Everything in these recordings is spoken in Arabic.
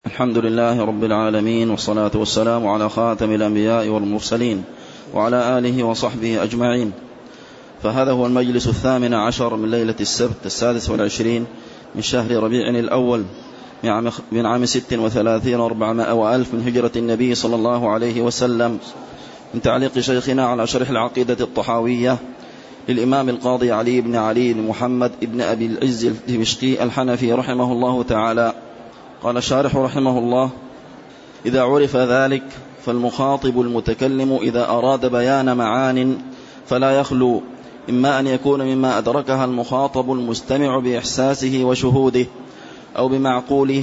الحمد لله رب العالمين، والصلاة والسلام على خاتم الأنبياء والمرسلين وعلى آله وصحبه أجمعين. فهذا هو المجلس 18 من ليلة السبت 26 من شهر ربيع الأول من عام 36 و400 وألف من هجرة النبي صلى الله عليه وسلم، من تعليق شيخنا على شرح العقيدة الطحاوية للإمام القاضي علي بن علي بن محمد بن أبي العز الدمشقي الحنفي رحمه الله تعالى. قال الشارح رحمه الله: إذا عرف ذلك فالمخاطب المتكلم إذا أراد بيان معان فلا يخلو إما أن يكون مما أدركها المخاطب المستمع بإحساسه وشهوده أو بمعقوله،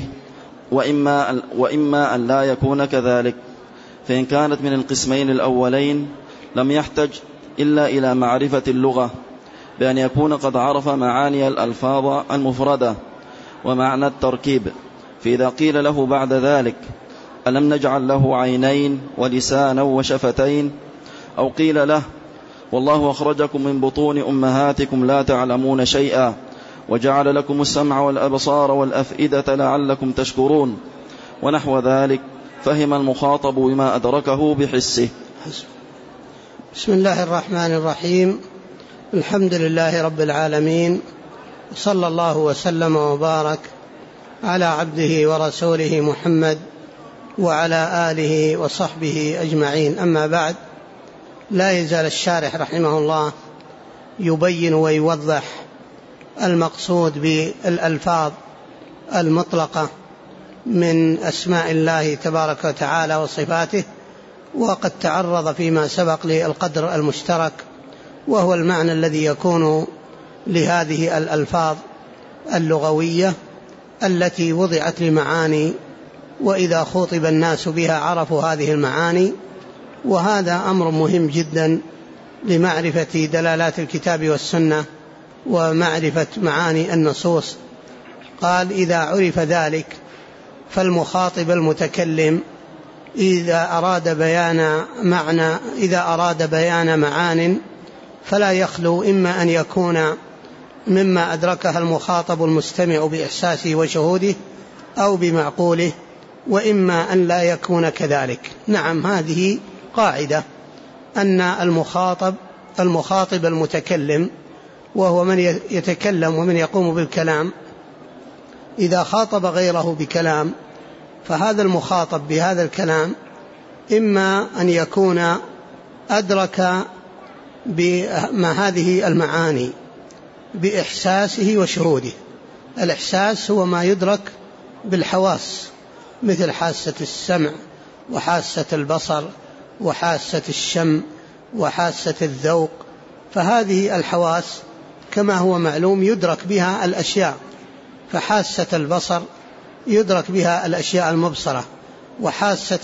وإما أن لا يكون كذلك. فإن كانت من القسمين الأولين لم يحتج إلا إلى معرفة اللغة بأن يكون قد عرف معاني الألفاظ المفردة ومعنى التركيب. فإذا قيل له بعد ذلك: ألم نجعل له عينين ولسانا وشفتين؟ أو قيل له: والله أخرجكم من بطون أمهاتكم لا تعلمون شيئا وجعل لكم السمع والأبصار والأفئدة لعلكم تشكرون، ونحو ذلك، فهم المخاطب بما أدركه بحسه. بسم الله الرحمن الرحيم. الحمد لله رب العالمين، صلى الله وسلم وبارك على عبده ورسوله محمد وعلى آله وصحبه أجمعين. أما بعد، لا يزال الشارح رحمه الله يبين ويوضح المقصود بالألفاظ المطلقة من أسماء الله تبارك وتعالى وصفاته، وقد تعرض فيما سبق للقدر المشترك، وهو المعنى الذي يكون لهذه الألفاظ اللغوية التي وضعت لمعاني، وإذا خوطب الناس بها عرفوا هذه المعاني. وهذا أمر مهم جدا لمعرفة دلالات الكتاب والسنة ومعرفة معاني النصوص. قال: إذا عرف ذلك فالمخاطب المتكلم إذا أراد بيان معان فلا يخلو إما أن يكون مما أدركها المخاطب المستمع بإحساسه وشهوده أو بمعقوله، وإما أن لا يكون كذلك. نعم، هذه قاعدة، أن المخاطب المتكلم، وهو من يتكلم ومن يقوم بالكلام، إذا خاطب غيره بكلام فهذا المخاطب بهذا الكلام إما أن يكون أدرك بما هذه المعاني بإحساسه وشهوده. الإحساس هو ما يدرك بالحواس، مثل حاسة السمع وحاسة البصر وحاسة الشم وحاسة الذوق. فهذه الحواس كما هو معلوم يدرك بها الأشياء، فحاسة البصر يدرك بها الأشياء المبصرة، وحاسة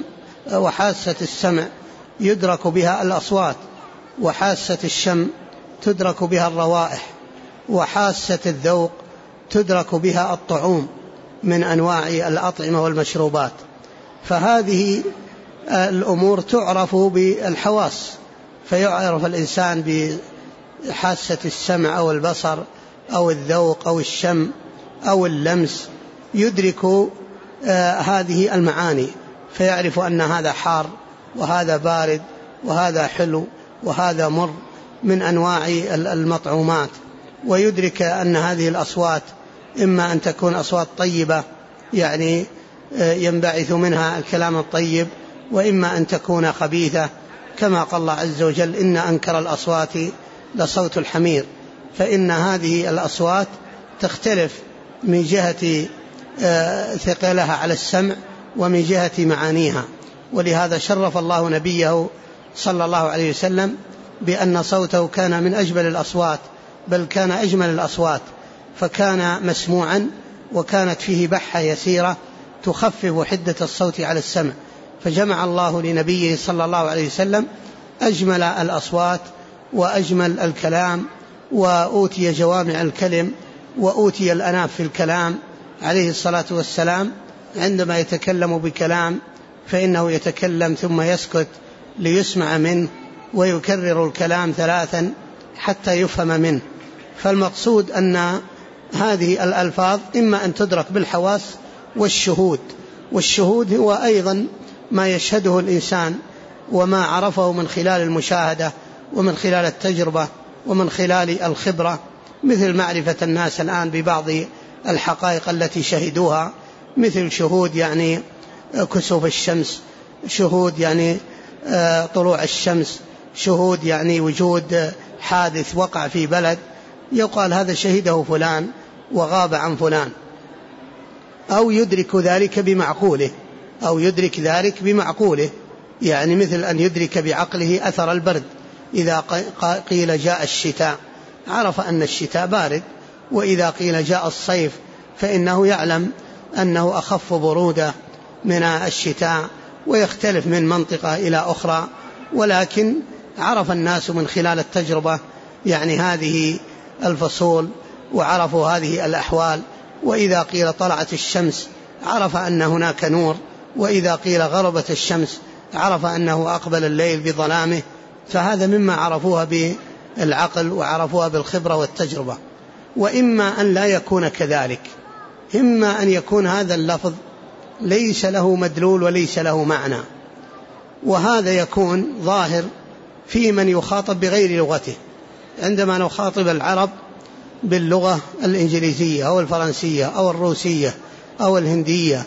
السمع يدرك بها الأصوات، وحاسة الشم تدرك بها الروائح، وحاسة الذوق تدرك بها الطعوم من أنواع الأطعمة والمشروبات. فهذه الأمور تعرف بالحواس، فيعرف الإنسان بحاسة السمع أو البصر أو الذوق أو الشم أو اللمس، يدرك هذه المعاني، فيعرف أن هذا حار وهذا بارد وهذا حلو وهذا مر من أنواع المطعومات، ويدرك أن هذه الأصوات إما أن تكون أصوات طيبة يعني ينبعث منها الكلام الطيب، وإما أن تكون خبيثة، كما قال الله عز وجل: إن أنكر الأصوات لصوت الحمير. فإن هذه الأصوات تختلف من جهة ثقلها على السمع ومن جهة معانيها. ولهذا شرف الله نبيه صلى الله عليه وسلم بأن صوته كان من أجمل الأصوات، بل كان أجمل الأصوات، فكان مسموعا وكانت فيه بحة يسيرة تخفف حدة الصوت على السمع. فجمع الله لنبيه صلى الله عليه وسلم أجمل الأصوات وأجمل الكلام، وأوتي جوامع الكلم، وأوتي الأناف في الكلام عليه الصلاة والسلام. عندما يتكلم بكلام فإنه يتكلم ثم يسكت ليسمع منه، ويكرر الكلام 3 حتى يفهم منه. فالمقصود أن هذه الألفاظ إما أن تدرك بالحواس والشهود، والشهود هو أيضا ما يشهده الإنسان وما عرفه من خلال المشاهدة ومن خلال التجربة ومن خلال الخبرة، مثل معرفة الناس الآن ببعض الحقائق التي شهدوها، مثل شهود يعني كسوف الشمس، شهود يعني طلوع الشمس، شهود يعني وجود حادث وقع في بلد يقال هذا شهده فلان وغاب عن فلان، أو يدرك ذلك بمعقوله، أو يدرك ذلك بمعقوله، يعني مثل أن يدرك بعقله أثر البرد. إذا قيل جاء الشتاء عرف أن الشتاء بارد، وإذا قيل جاء الصيف فإنه يعلم أنه أخف برودة من الشتاء، ويختلف من منطقة إلى أخرى، ولكن عرف الناس من خلال التجربة يعني هذه الفصول وعرفوا هذه الأحوال. وإذا قيل طلعت الشمس عرف أن هناك نور، وإذا قيل غربت الشمس عرف أنه أقبل الليل بظلامه. فهذا مما عرفوها بالعقل وعرفوها بالخبرة والتجربة. وإما أن لا يكون كذلك، إما أن يكون هذا اللفظ ليس له مدلول وليس له معنى، وهذا يكون ظاهر في من يخاطب بغير لغته. عندما نخاطب العرب باللغة الإنجليزية أو الفرنسية أو الروسية أو الهندية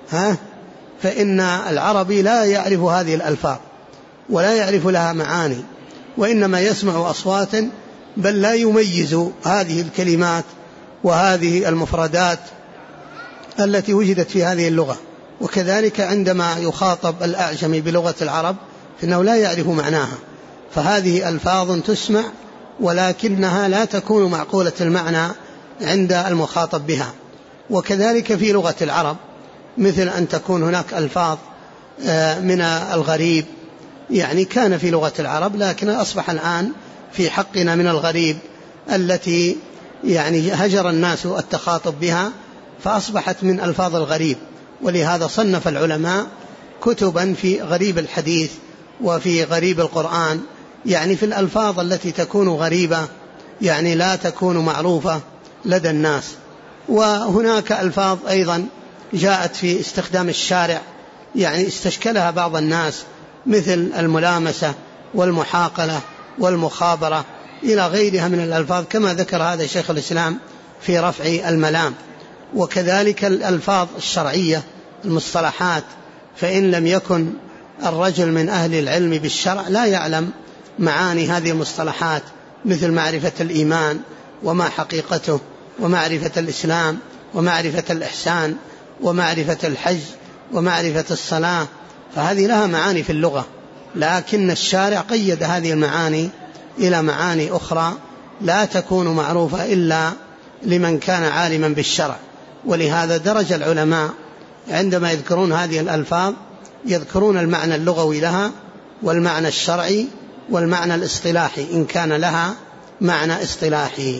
فإن العربي لا يعرف هذه الألفاظ ولا يعرف لها معاني، وإنما يسمع أصواتا بل لا يميز هذه الكلمات وهذه المفردات التي وجدت في هذه اللغة. وكذلك عندما يخاطب الأعجمي بلغة العرب فإنه لا يعرف معناها، فهذه ألفاظ تسمع ولكنها لا تكون معقولة المعنى عند المخاطب بها. وكذلك في لغة العرب مثل أن تكون هناك ألفاظ من الغريب، يعني كان في لغة العرب لكن أصبح الآن في حقنا من الغريب التي يعني هجر الناس التخاطب بها، فأصبحت من ألفاظ الغريب. ولهذا صنف العلماء كتبا في غريب الحديث وفي غريب القرآن، يعني في الألفاظ التي تكون غريبة يعني لا تكون معروفة لدى الناس. وهناك ألفاظ أيضا جاءت في استخدام الشارع يعني استشكلها بعض الناس، مثل الملامسة والمحاقلة والمخابرة إلى غيرها من الألفاظ، كما ذكر هذا شيخ الإسلام في رفع الملام. وكذلك الألفاظ الشرعية المصطلحات، فإن لم يكن الرجل من أهل العلم بالشرع لا يعلم معاني هذه المصطلحات، مثل معرفة الإيمان وما حقيقته، ومعرفة الإسلام، ومعرفة الإحسان، ومعرفة الحج، ومعرفة الصلاة، فهذه لها معاني في اللغة، لكن الشارع قيد هذه المعاني إلى معاني أخرى لا تكون معروفة إلا لمن كان عالما بالشرع. ولهذا درج العلماء عندما يذكرون هذه الألفاظ يذكرون المعنى اللغوي لها والمعنى الشرعي والمعنى الاصطلاحي إن كان لها معنى اصطلاحي.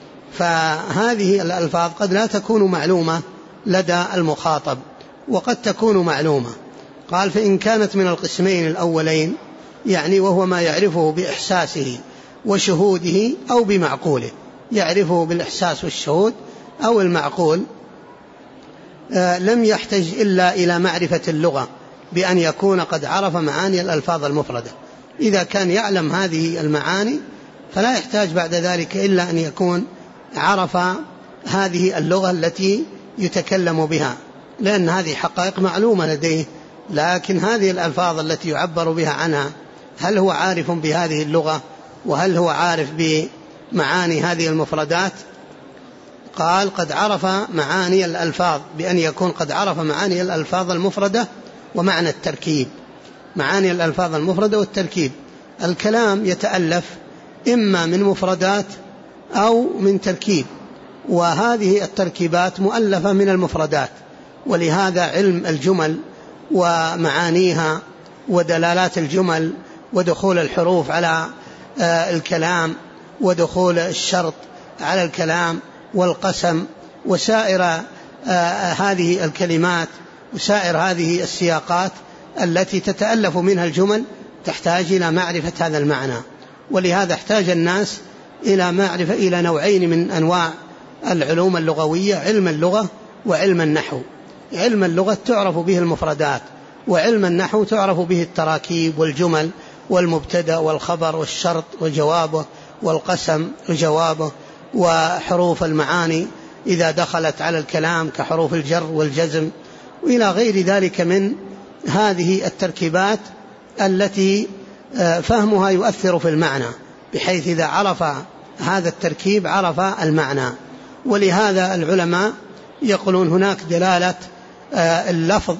فهذه الألفاظ قد لا تكون معلومة لدى المخاطب وقد تكون معلومة. قال فإن كانت من القسمين الأولين، يعني وهو ما يعرفه بإحساسه وشهوده أو بمعقوله، يعرفه بالإحساس والشهود أو المعقول، لم يحتج إلا إلى معرفة اللغة بأن يكون قد عرف معاني الألفاظ المفردة. إذا كان يعلم هذه المعاني فلا يحتاج بعد ذلك إلا أن يكون عرف هذه اللغة التي يتكلم بها، لأن هذه حقائق معلومة لديه. لكن هذه الألفاظ التي يعبر بها عنها هل هو عارف بهذه اللغة وهل هو عارف بمعاني هذه المفردات؟ قال قد عرف معاني الألفاظ بأن يكون قد عرف معاني الألفاظ المفردة ومعنى التركيب. معاني الألفاظ المفردة والتركيب، الكلام يتألف إما من مفردات أو من تركيب، وهذه التركيبات مؤلفة من المفردات. ولهذا علم الجمل ومعانيها ودلالات الجمل ودخول الحروف على الكلام ودخول الشرط على الكلام والقسم وسائر هذه الكلمات وسائر هذه السياقات التي تتألف منها الجمل تحتاج إلى معرفة هذا المعنى. ولهذا احتاج الناس إلى معرفة إلى نوعين من أنواع العلوم اللغوية، علم اللغة وعلم النحو. علم اللغة تعرف به المفردات، وعلم النحو تعرف به التراكيب والجمل والمبتدأ والخبر والشرط وجوابه والقسم وجوابه، وحروف المعاني إذا دخلت على الكلام كحروف الجر والجزم، وإلى غير ذلك من هذه التركيبات التي فهمها يؤثر في المعنى، بحيث إذا عرف هذا التركيب عرف المعنى. ولهذا العلماء يقولون هناك دلالة اللفظ،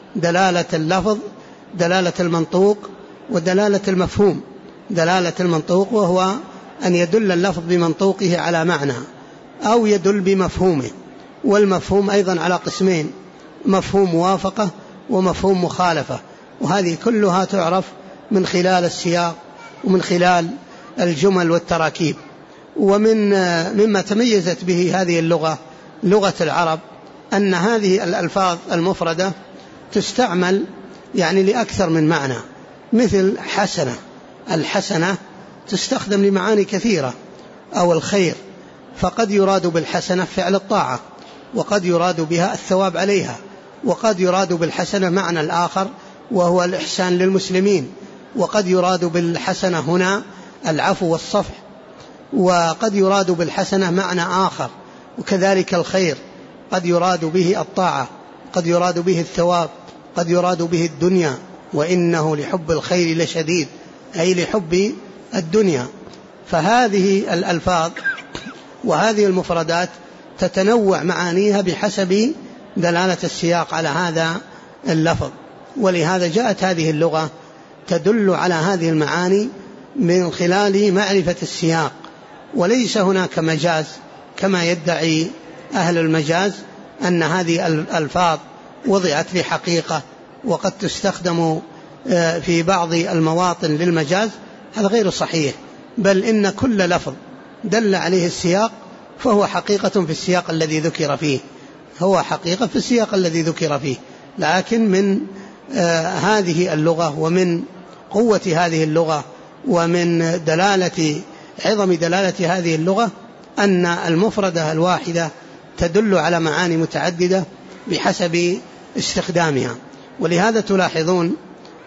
دلالة المنطوق، ودلالة المفهوم. دلالة المنطوق وهو أن يدل اللفظ بمنطوقه على معنى أو يدل بمفهومه، والمفهوم أيضا على قسمين: مفهوم موافقة ومفهوم مخالفة، وهذه كلها تعرف من خلال السياق ومن خلال الجمل والتراكيب. مما تميزت به هذه اللغة، لغة العرب، أن هذه الألفاظ المفردة تستعمل يعني لأكثر من معنى، مثل حسنة. الحسنة تستخدم لمعاني كثيرة، أو الخير، فقد يراد بالحسنة فعل الطاعة، وقد يراد بها الثواب عليها، وقد يراد بالحسنة معنى الآخر وهو الإحسان للمسلمين، وقد يراد بالحسنة هنا العفو والصفح، وقد يراد بالحسنة معنى آخر. وكذلك الخير قد يراد به الطاعة، قد يراد به الثواب، قد يراد به الدنيا، وإنه لحب الخير لشديد، أي لحب الدنيا. فهذه الألفاظ وهذه المفردات تتنوع معانيها بحسب دلالة السياق على هذا اللفظ، ولهذا جاءت هذه اللغة تدل على هذه المعاني من خلال معرفة السياق. وليس هناك مجاز كما يدعي أهل المجاز أن هذه الألفاظ وضعت لحقيقة وقد تستخدم في بعض المواطن للمجاز، هذا غير صحيح، بل إن كل لفظ دل عليه السياق فهو حقيقة في السياق الذي ذكر فيه، هو حقيقة في السياق الذي ذكر فيه. لكن من هذه اللغة ومن قوة هذه اللغة ومن عظم دلالة هذه اللغة أن المفردة الواحدة تدل على معاني متعددة بحسب استخدامها. ولهذا تلاحظون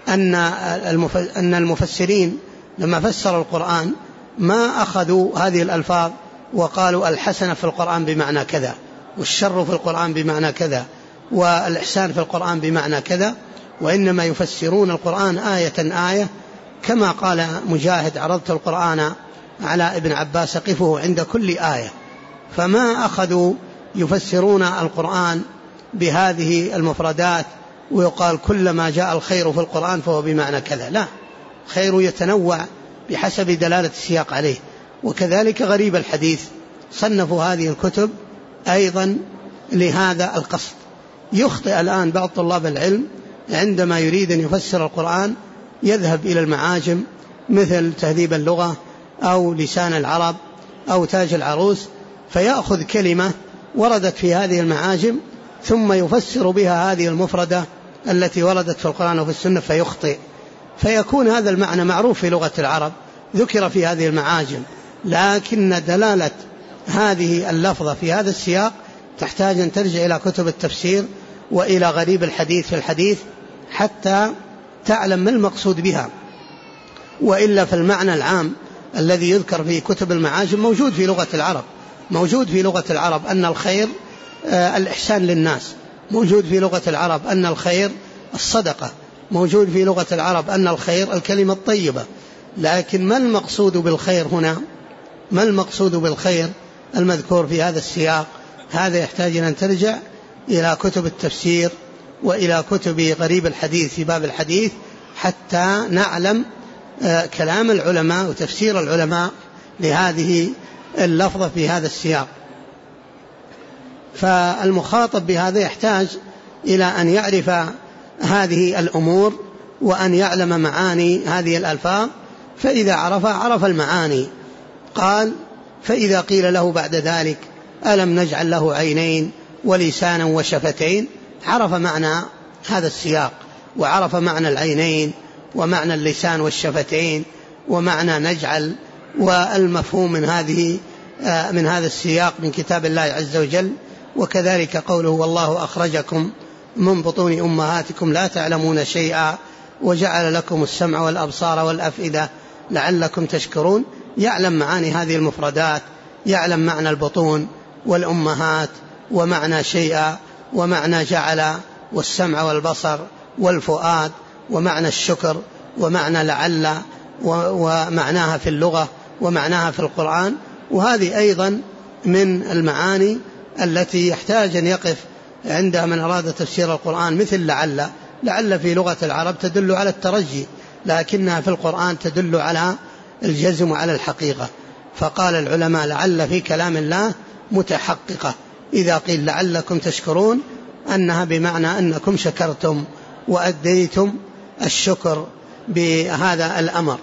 أن المفسرين لما فسروا القرآن ما أخذوا هذه الألفاظ وقالوا الحسنة في القرآن بمعنى كذا، والشر في القرآن بمعنى كذا، والإحسان في القرآن بمعنى كذا، وإنما يفسرون القرآن آية آية، كما قال مجاهد: عرضت القرآن على ابن عباس قفه عند كل آية. فما أخذوا يفسرون القرآن بهذه المفردات ويقال كلما جاء الخير في القرآن فهو بمعنى كذا، لا، خير يتنوع بحسب دلالة السياق عليه. وكذلك غريب الحديث، صنفوا هذه الكتب أيضا لهذا القصد. يخطئ الآن بعض طلاب العلم عندما يريد أن يفسر القرآن يذهب إلى المعاجم مثل تهذيب اللغة أو لسان العرب أو تاج العروس، فيأخذ كلمة وردت في هذه المعاجم ثم يفسر بها هذه المفردة التي وردت في القرآن وفي السنة، فيخطئ، فيكون هذا المعنى معروف في لغة العرب ذكر في هذه المعاجم، لكن دلالة هذه اللفظة في هذا السياق تحتاج أن ترجع إلى كتب التفسير وإلى غريب الحديث في الحديث حتى تعلم ما المقصود بها. وإلا فالمعنى العام الذي يذكر في كتب المعاجم موجود في لغة العرب، موجود في لغة العرب أن الخير الإحسان للناس، موجود في لغة العرب أن الخير الصدقة، موجود في لغة العرب أن الخير الكلمة الطيبة. لكن ما المقصود بالخير هنا؟ ما المقصود بالخير المذكور في هذا السياق؟ هذا يحتاج أن ترجع إلى كتب التفسير وإلى كتب غريب الحديث في باب الحديث حتى نعلم كلام العلماء وتفسير العلماء لهذه اللفظة في هذا السياق. فالمخاطب بهذا يحتاج إلى أن يعرف هذه الأمور وأن يعلم معاني هذه الألفاظ، فإذا عرف المعاني. قال: فإذا قيل له بعد ذلك ألم نجعل له عينين ولسانا وشفتين، عرف معنى هذا السياق، وعرف معنى العينين ومعنى اللسان والشفتين ومعنى نجعل، والمفهوم من هذا السياق من كتاب الله عز وجل. وكذلك قوله: والله أخرجكم من بطون أمهاتكم لا تعلمون شيئا وجعل لكم السمع والأبصار والأفئدة لعلكم تشكرون. يعلم معاني هذه المفردات، يعلم معنى البطون والأمهات ومعنى شيئا ومعنى جعل والسمع والبصر والفؤاد ومعنى الشكر ومعنى لعل ومعناها في اللغة ومعناها في القرآن. وهذه أيضا من المعاني التي يحتاج أن يقف عندها من أراد تفسير القرآن، مثل لعل في لغة العرب تدل على الترجي، لكنها في القرآن تدل على الجزم وعلى الحقيقة. فقال العلماء لعل في كلام الله متحققة، إذا قيل لعلكم تشكرون أنها بمعنى أنكم شكرتم وأديتم الشكر بهذا الأمر.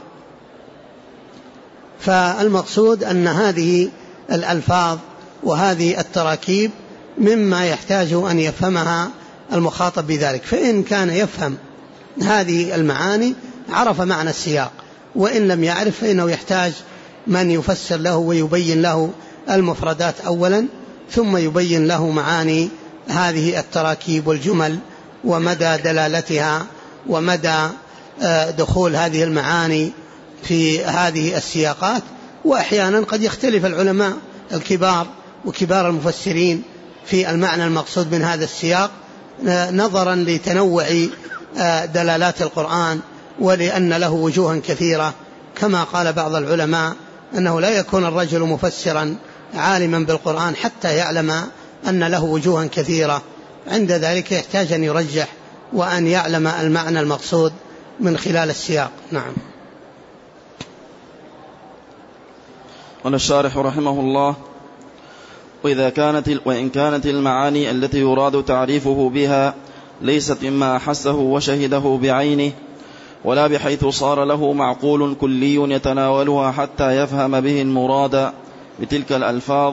فالمقصود أن هذه الألفاظ وهذه التراكيب مما يحتاج أن يفهمها المخاطب بذلك، فإن كان يفهم هذه المعاني عرف معنى السياق، وإن لم يعرف فإنه يحتاج من يفسر له ويبين له المفردات أولا، ثم يبين له معاني هذه التراكيب والجمل ومدى دلالتها ومدى دخول هذه المعاني في هذه السياقات. وأحيانا قد يختلف العلماء الكبار وكبار المفسرين في المعنى المقصود من هذا السياق نظرا لتنوع دلالات القرآن ولأن له وجوها كثيرة، كما قال بعض العلماء أنه لا يكون الرجل مفسرا عالما بالقرآن حتى يعلم أن له وجوها كثيرة، عند ذلك يحتاج أن يرجح وأن يعلم المعنى المقصود من خلال السياق. نعم. قال الشارح رحمه الله: وإن كانت المعاني التي يراد تعريفه بها ليست مما أحسه وشهده بعينه، ولا بحيث صار له معقول كلي يتناولها حتى يفهم به المراد بتلك الألفاظ،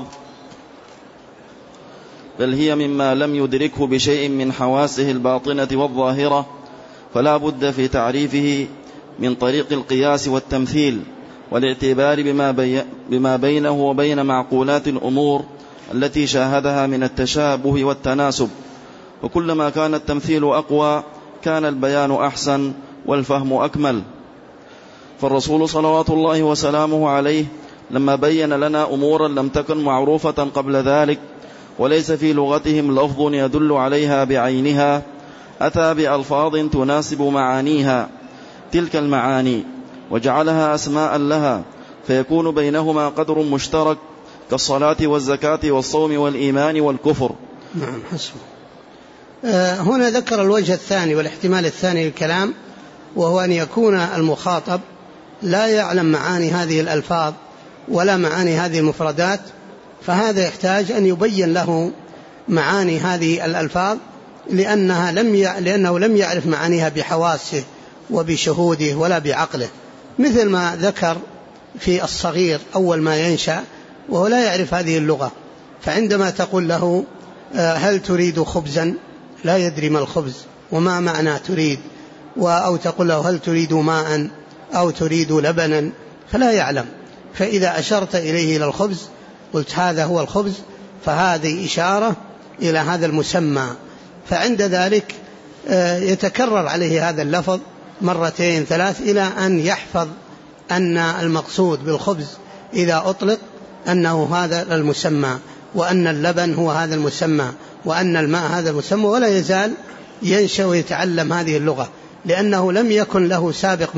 بل هي مما لم يدركه بشيء من حواسه الباطنة والظاهرة، فلا بد في تعريفه من طريق القياس والتمثيل والاعتبار بما بينه وبين معقولات الأمور التي شاهدها من التشابه والتناسب. وكلما كان التمثيل أقوى كان البيان أحسن والفهم أكمل. فالرسول صلوات الله وسلامه عليه لما بين لنا أمورا لم تكن معروفة قبل ذلك وليس في لغتهم لفظ يدل عليها بعينها، أتى بألفاظ تناسب معانيها تلك المعاني وجعلها أسماء لها، فيكون بينهما قدر مشترك كالصلاة والزكاة والصوم والإيمان والكفر. نعم حسب. هنا ذكر الوجه الثاني والاحتمال الثاني للكلام، وهو أن يكون المخاطب لا يعلم معاني هذه الألفاظ ولا معاني هذه المفردات، فهذا يحتاج أن يبين له معاني هذه الألفاظ لأنه لم يعرف معانيها بحواسه وبشهوده ولا بعقله، مثل ما ذكر في الصغير أول ما ينشأ وهو لا يعرف هذه اللغة، فعندما تقول له هل تريد خبزا لا يدري ما الخبز وما معنى تريد، أو تقول له هل تريد ماء أو تريد لبنا فلا يعلم. فإذا أشرت إليه إلى الخبز قلت هذا هو الخبز، فهذه إشارة إلى هذا المسمى، فعند ذلك يتكرر عليه هذا اللفظ مرتين ثلاث إلى أن يحفظ أن المقصود بالخبز إذا أطلق أنه هذا المسمى، وأن اللبن هو هذا المسمى، وأن الماء هذا المسمى، ولا يزال ينشأ ويتعلم هذه اللغة لأنه لم يكن له سابق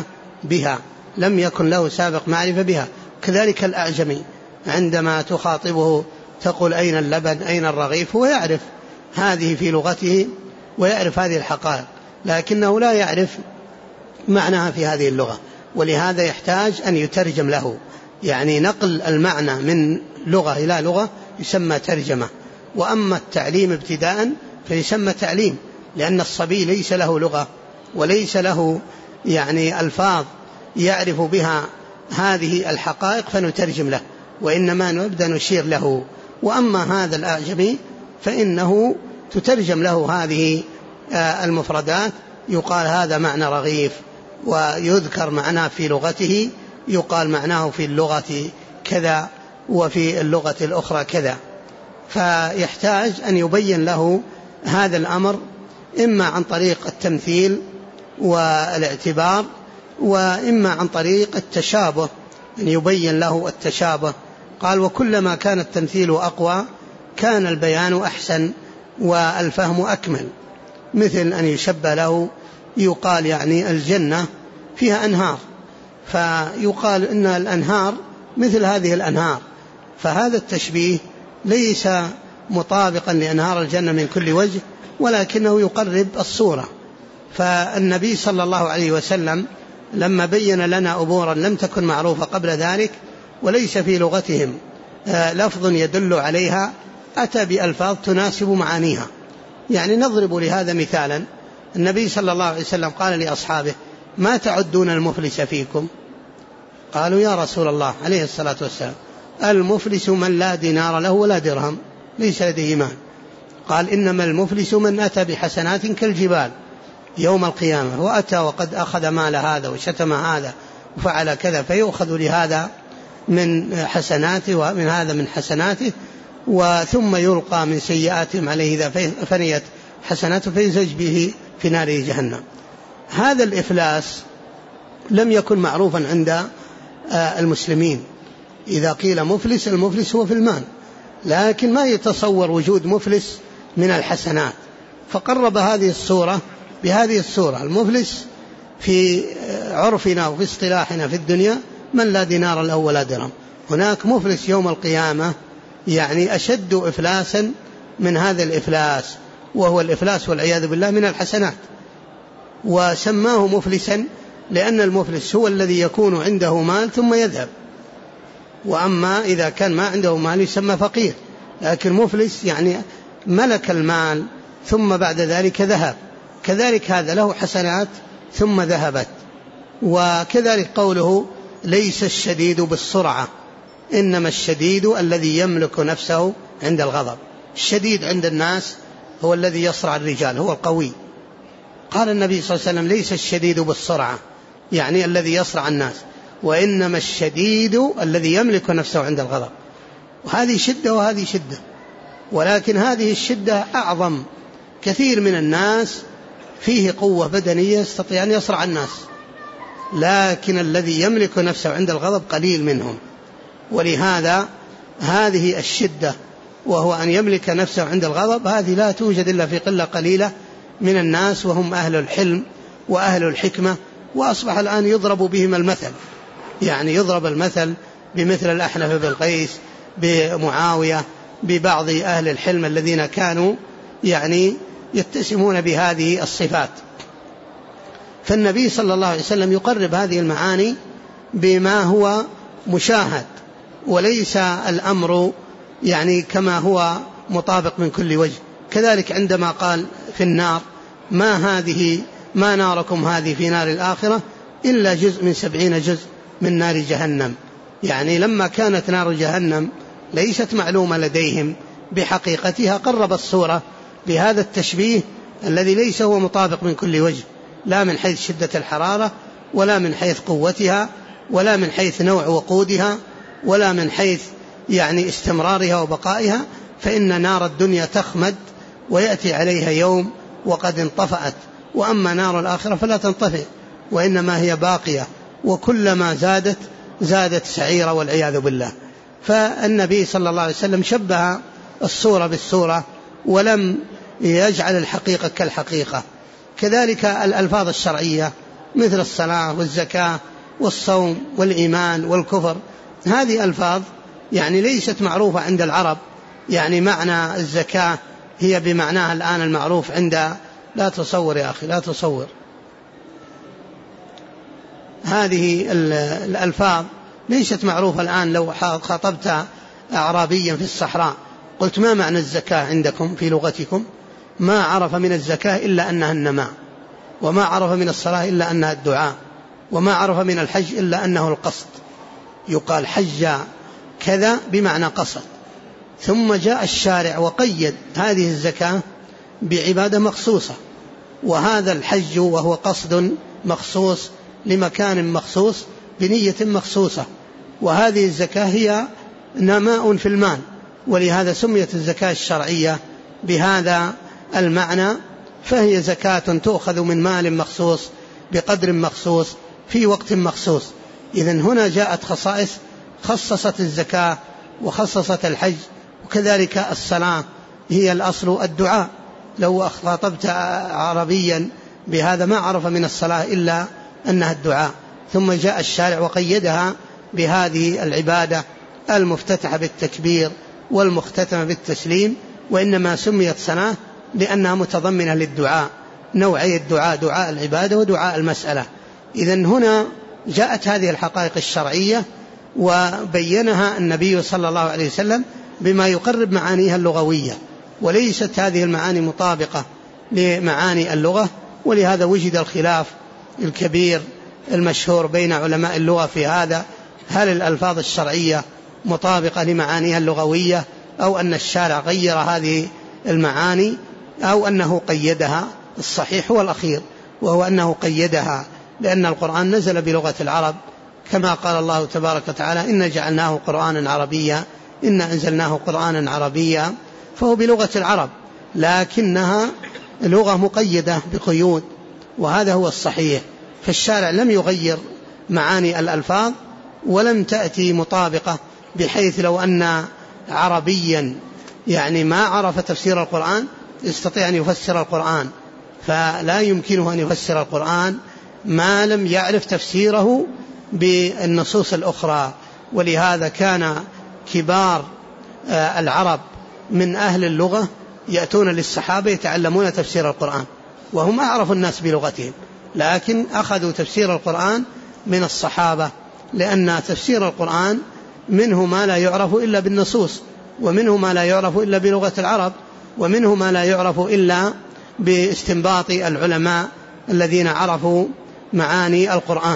معرفة بها. كذلك الأعجمي عندما تخاطبه تقول أين اللبن أين الرغيف، هو يعرف هذه في لغته ويعرف هذه الحقائق، لكنه لا يعرف معناها في هذه اللغة، ولهذا يحتاج أن يترجم له، يعني نقل المعنى من لغة إلى لغة يسمى ترجمة. وأما التعليم ابتداء فيسمى تعليم، لأن الصبي ليس له لغة وليس له يعني ألفاظ يعرف بها هذه الحقائق فنترجم له، وإنما نبدأ نشير له. وأما هذا الأعجمي فإنه تترجم له هذه المفردات، يقال هذا معنى رغيف ويذكر معناه في لغته، يقال معناه في اللغة كذا وفي اللغة الأخرى كذا، فيحتاج أن يبين له هذا الأمر إما عن طريق التمثيل والاعتبار، وإما عن طريق التشابه، أن يبين له التشابه. قال: وكلما كان التمثيل أقوى كان البيان أحسن والفهم أكمل. مثل أن يشبه له، يقال يعني الجنة فيها أنهار، فيقال إن الأنهار مثل هذه الأنهار، فهذا التشبيه ليس مطابقا لأنهار الجنة من كل وجه، ولكنه يقرب الصورة. فالنبي صلى الله عليه وسلم لما بين لنا أمورا لم تكن معروفة قبل ذلك وليس في لغتهم لفظ يدل عليها، أتى بألفاظ تناسب معانيها. يعني نضرب لهذا مثالا: النبي صلى الله عليه وسلم قال لأصحابه: ما تعدون المفلس فيكم؟ قالوا: يا رسول الله عليه الصلاة والسلام، المفلس من لا دينار له ولا درهم، ليس لديه مال. قال: إنما المفلس من أتى بحسنات كالجبال يوم القيامة، وأتى وقد أخذ مال هذا وشتم هذا وفعل كذا، فيؤخذ لهذا من حسناته ومن هذا من حسناته، وثم يلقى من سيئاتهم عليه إذا فنيت حسناته فيزج به في نار جهنم. هذا الإفلاس لم يكن معروفا عند المسلمين. إذا قيل مفلس، المفلس هو في المال، لكن ما يتصور وجود مفلس من الحسنات، فقرب هذه الصورة بهذه الصورة. المفلس في عرفنا وفي اصطلاحنا في الدنيا من لا دينار له ولا درهم. هناك مفلس يوم القيامة يعني أشد إفلاسا من هذا الإفلاس، وهو الإفلاس والعياذ بالله من الحسنات. وسماه مفلسا لأن المفلس هو الذي يكون عنده مال ثم يذهب، وأما إذا كان ما عنده مال يسمى فقير. لكن مفلس يعني ملك المال ثم بعد ذلك ذهب، كذلك هذا له حسنات ثم ذهبت. وكذلك قوله: ليس الشديد بالسرعة، إنما الشديد الذي يملك نفسه عند الغضب. الشديد عند الناس هو الذي يصرع الرجال، هو القوي. قال النبي صلى الله عليه وسلم: ليس الشديد بالسرعة، يعني الذي يصرع الناس، وإنما الشديد الذي يملك نفسه عند الغضب. وهذه شدة وهذه شدة، ولكن هذه الشدة أعظم. كثير من الناس فيه قوة بدنية يستطيع أن يصرع الناس، لكن الذي يملك نفسه عند الغضب قليل منهم. ولهذا هذه الشدة، وهو أن يملك نفسه عند الغضب، هذه لا توجد إلا في قلة قليلة من الناس، وهم أهل الحلم وأهل الحكمة. وأصبح الآن يضرب بهم المثل، يعني يضرب المثل بمثل الأحنف بن قيس، بمعاوية، ببعض أهل الحلم الذين كانوا يعني يتسمون بهذه الصفات. فالنبي صلى الله عليه وسلم يقرب هذه المعاني بما هو مشاهد، وليس الأمر يعني كما هو مطابق من كل وجه. كذلك عندما قال في النار: ما ناركم هذه في نار الآخرة إلا جزء من 70 جزء من نار جهنم. يعني لما كانت نار جهنم ليست معلومة لديهم بحقيقتها، قرب الصورة بهذا التشبيه الذي ليس هو مطابق من كل وجه، لا من حيث شدة الحرارة، ولا من حيث قوتها، ولا من حيث نوع وقودها، ولا من حيث يعني استمرارها وبقائها. فإن نار الدنيا تخمد ويأتي عليها يوم وقد انطفأت، وأما نار الآخرة فلا تنطفئ، وإنما هي باقية، وكلما زادت سعيرة والعياذ بالله. فالنبي صلى الله عليه وسلم شبه الصورة بالصورة ولم يجعل الحقيقة كالحقيقة. كذلك الألفاظ الشرعية مثل الصلاة والزكاة والصوم والإيمان والكفر، هذه ألفاظ يعني ليست معروفة عند العرب. يعني معنى الزكاة هي بمعناها الآن المعروف عند، لا تصور يا أخي لا تصور، هذه الألفاظ ليست معروفة الآن. لو خاطبت أعرابيا في الصحراء قلت: ما معنى الزكاة عندكم في لغتكم؟ ما عرف من الزكاة إلا أنها النماء، وما عرف من الصلاة إلا أنها الدعاء، وما عرف من الحج إلا أنه القصد. يقال حج كذا بمعنى قصد. ثم جاء الشارع وقيد هذه الزكاة بعبادة مخصوصة، وهذا الحج وهو قصد مخصوص لمكان مخصوص بنية مخصوصة، وهذه الزكاة هي نماء في المال. ولهذا سميت الزكاة الشرعية بهذا المعنى، فهي زكاة تؤخذ من مال مخصوص بقدر مخصوص في وقت مخصوص. إذن هنا جاءت خصائص خصصت الزكاة وخصصت الحج، وكذلك الصلاة هي الأصل الدعاء. لو خاطبت عربيا بهذا ما عرف من الصلاة إلا أنها الدعاء، ثم جاء الشارع وقيدها بهذه العبادة المفتتحة بالتكبير والمختتمة بالتسليم، وإنما سميت صلاة لأنها متضمنة للدعاء، نوعي الدعاء، دعاء العبادة ودعاء المسألة. إذن هنا جاءت هذه الحقائق الشرعية وبينها النبي صلى الله عليه وسلم بما يقرب معانيها اللغوية، وليست هذه المعاني مطابقة لمعاني اللغة. ولهذا وجد الخلاف الكبير المشهور بين علماء اللغة في هذا، هل الألفاظ الشرعية مطابقة لمعانيها اللغوية، أو أن الشارع غير هذه المعاني، أو أنه قيدها. الصحيح هو الأخير، وهو أنه قيدها، لأن القرآن نزل بلغة العرب، كما قال الله تبارك وتعالى: إنا جعلناه قرآنا عربيا، إنا أنزلناه قرآنا عربيا، فهو بلغة العرب، لكنها لغة مقيدة بقيود، وهذا هو الصحيح. فالشارع لم يغير معاني الألفاظ، ولم تأتي مطابقة، بحيث لو أن عربيا يعني ما عرف تفسير القرآن يستطيع أن يفسر القرآن، فلا يمكنه أن يفسر القرآن ما لم يعرف تفسيره بالنصوص الأخرى. ولهذا كان كبار العرب من أهل اللغة يأتون للصحابة يتعلمون تفسير القرآن، وهم أعرف الناس بلغتهم، لكن أخذوا تفسير القرآن من الصحابة، لأن تفسير القرآن منه ما لا يعرف إلا بالنصوص، ومنه ما لا يعرف إلا بلغة العرب، ومنه ما لا يعرف إلا باستنباط العلماء الذين عرفوا معاني القرآن.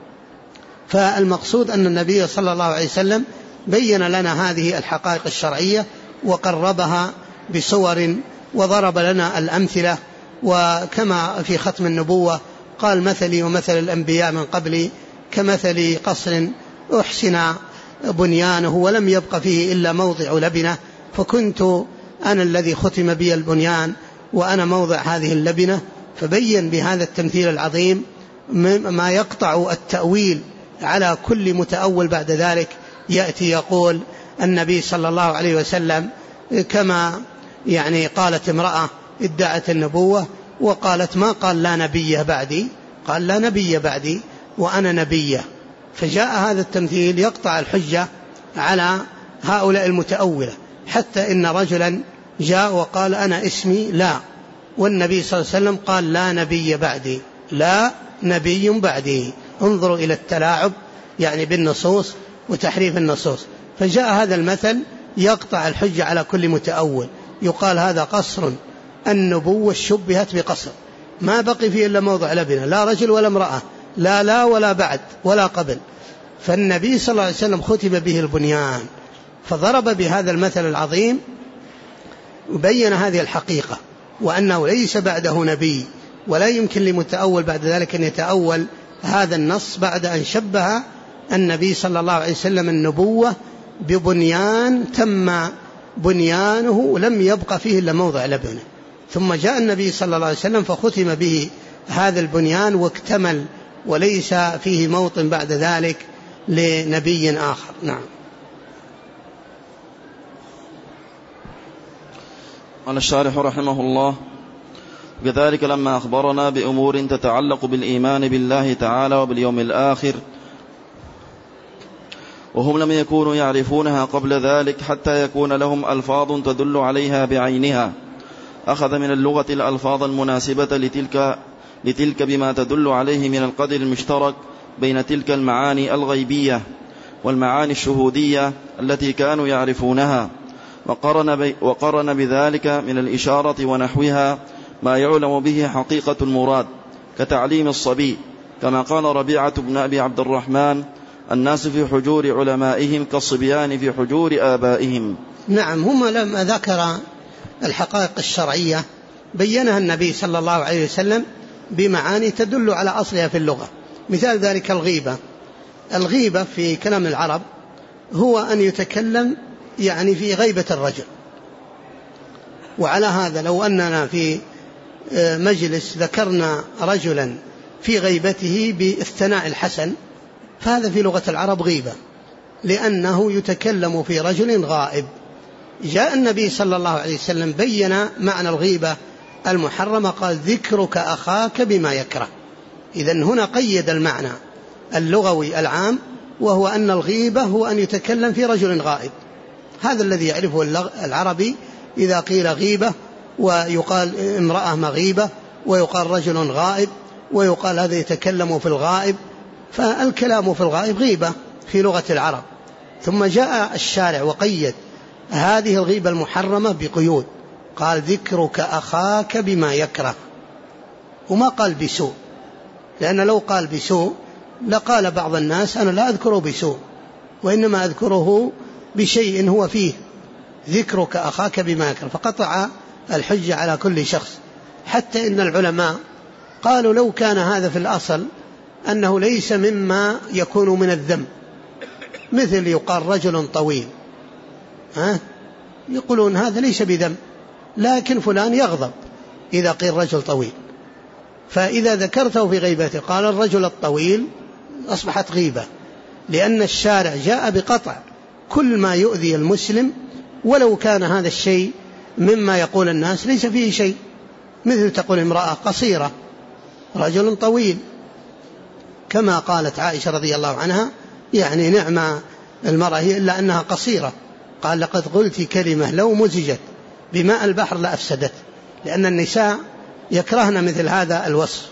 فالمقصود أن النبي صلى الله عليه وسلم بين لنا هذه الحقائق الشرعية وقربها بصور، وضرب لنا الأمثلة. وكما في ختم النبوة قال: مثلي ومثل الأنبياء من قبلي كمثل قصر أحسن بنيانه ولم يبق فيه إلا موضع لبنة، فكنت أنا الذي ختم بي البنيان وأنا موضع هذه اللبنة. فبين بهذا التمثيل العظيم ما يقطع التأويل على كل متأول بعد ذلك يأتي يقول النبي صلى الله عليه وسلم، كما يعني قالت امرأة ادعت النبوة وقالت: ما قال لا نبي بعدي، قال: لا نبي بعدي وأنا نبيه. فجاء هذا التمثيل يقطع الحجة على هؤلاء المتأولة، حتى إن رجلا جاء وقال: أنا اسمي لا، والنبي صلى الله عليه وسلم قال: لا نبي بعدي، لا نبي بعدي. انظروا إلى التلاعب يعني بالنصوص وتحريف النصوص. فجاء هذا المثل يقطع الحجة على كل متأول، يقال: هذا قصر، النبوة شبهت بقصر، ما بقي فيه إلا موضع لبنة، لا رجل ولا امرأة، لا ولا بعد ولا قبل. فالنبي صلى الله عليه وسلم ختم به البنيان، فضرب بهذا المثل العظيم وبين هذه الحقيقة، وأنه ليس بعده نبي، ولا يمكن لمتأول بعد ذلك أن يتأول هذا النص بعد أن شبه النبي صلى الله عليه وسلم النبوة ببنيان تم بنيانه لم يبقى فيه إلا موضع لبنة، ثم جاء النبي صلى الله عليه وسلم فختم به هذا البنيان واكتمل، وليس فيه موطن بعد ذلك لنبي آخر. نعم. قال الشارح رحمه الله: كذلك لما أخبرنا بأمور تتعلق بالإيمان بالله تعالى وباليوم الآخر، وهم لم يكونوا يعرفونها قبل ذلك حتى يكون لهم ألفاظ تدل عليها بعينها، أخذ من اللغة الألفاظ المناسبة لتلك بما تدل عليه من القدر المشترك بين تلك المعاني الغيبية والمعاني الشهودية التي كانوا يعرفونها، وقرن بذلك من الإشارة ونحوها ما يعلم به حقيقة المراد كتعليم الصبي، كما قال ربيعة بن أبي عبد الرحمن: الناس في حجور علمائهم كالصبيان في حجور آبائهم. نعم، هم لما ذكر الحقائق الشرعية بينها النبي صلى الله عليه وسلم بمعاني تدل على أصلها في اللغة. مثال ذلك الغيبة في كلام العرب هو أن يتكلم يعني في غيبة الرجل. وعلى هذا لو أننا في مجلس ذكرنا رجلا في غيبته بالثناء الحسن، فهذا في لغة العرب غيبة، لأنه يتكلم في رجل غائب. جاء النبي صلى الله عليه وسلم بين معنى الغيبة المحرمة، قال ذكرك أخاك بما يكره. إذن هنا قيد المعنى اللغوي العام، وهو أن الغيبة هو أن يتكلم في رجل غائب. هذا الذي يعرفه العربي إذا قيل غيبة، ويقال امرأة مغيبة، ويقال رجل غائب، ويقال هذا يتكلم في الغائب، فالكلام في الغائب غيبة في لغة العرب. ثم جاء الشارع وقيد هذه الغيبة المحرمة بقيود، قال ذكرك أخاك بما يكره، وما قال بسوء، لأن لو قال بسوء لقال بعض الناس أنا لا أذكره بسوء، وإنما أذكره بشيء هو فيه، ذكرك أخاك بما يكره، فقطع الحجة على كل شخص. حتى إن العلماء قالوا لو كان هذا في الأصل أنه ليس مما يكون من الذم، مثل يقال رجل طويل، يقولون هذا ليس بذم، لكن فلان يغضب إذا قيل رجل طويل، فإذا ذكرته في غيبته قال الرجل الطويل أصبحت غيبة، لأن الشارع جاء بقطع كل ما يؤذي المسلم، ولو كان هذا الشيء مما يقول الناس ليس فيه شيء، مثل تقول امرأة قصيرة رجل طويل، كما قالت عائشة رضي الله عنها يعني نعم المرأة هي إلا أنها قصيرة، قال لقد قلت كلمة لو مزجت بماء البحر لأفسدت، لأن النساء يكرهن مثل هذا الوصف.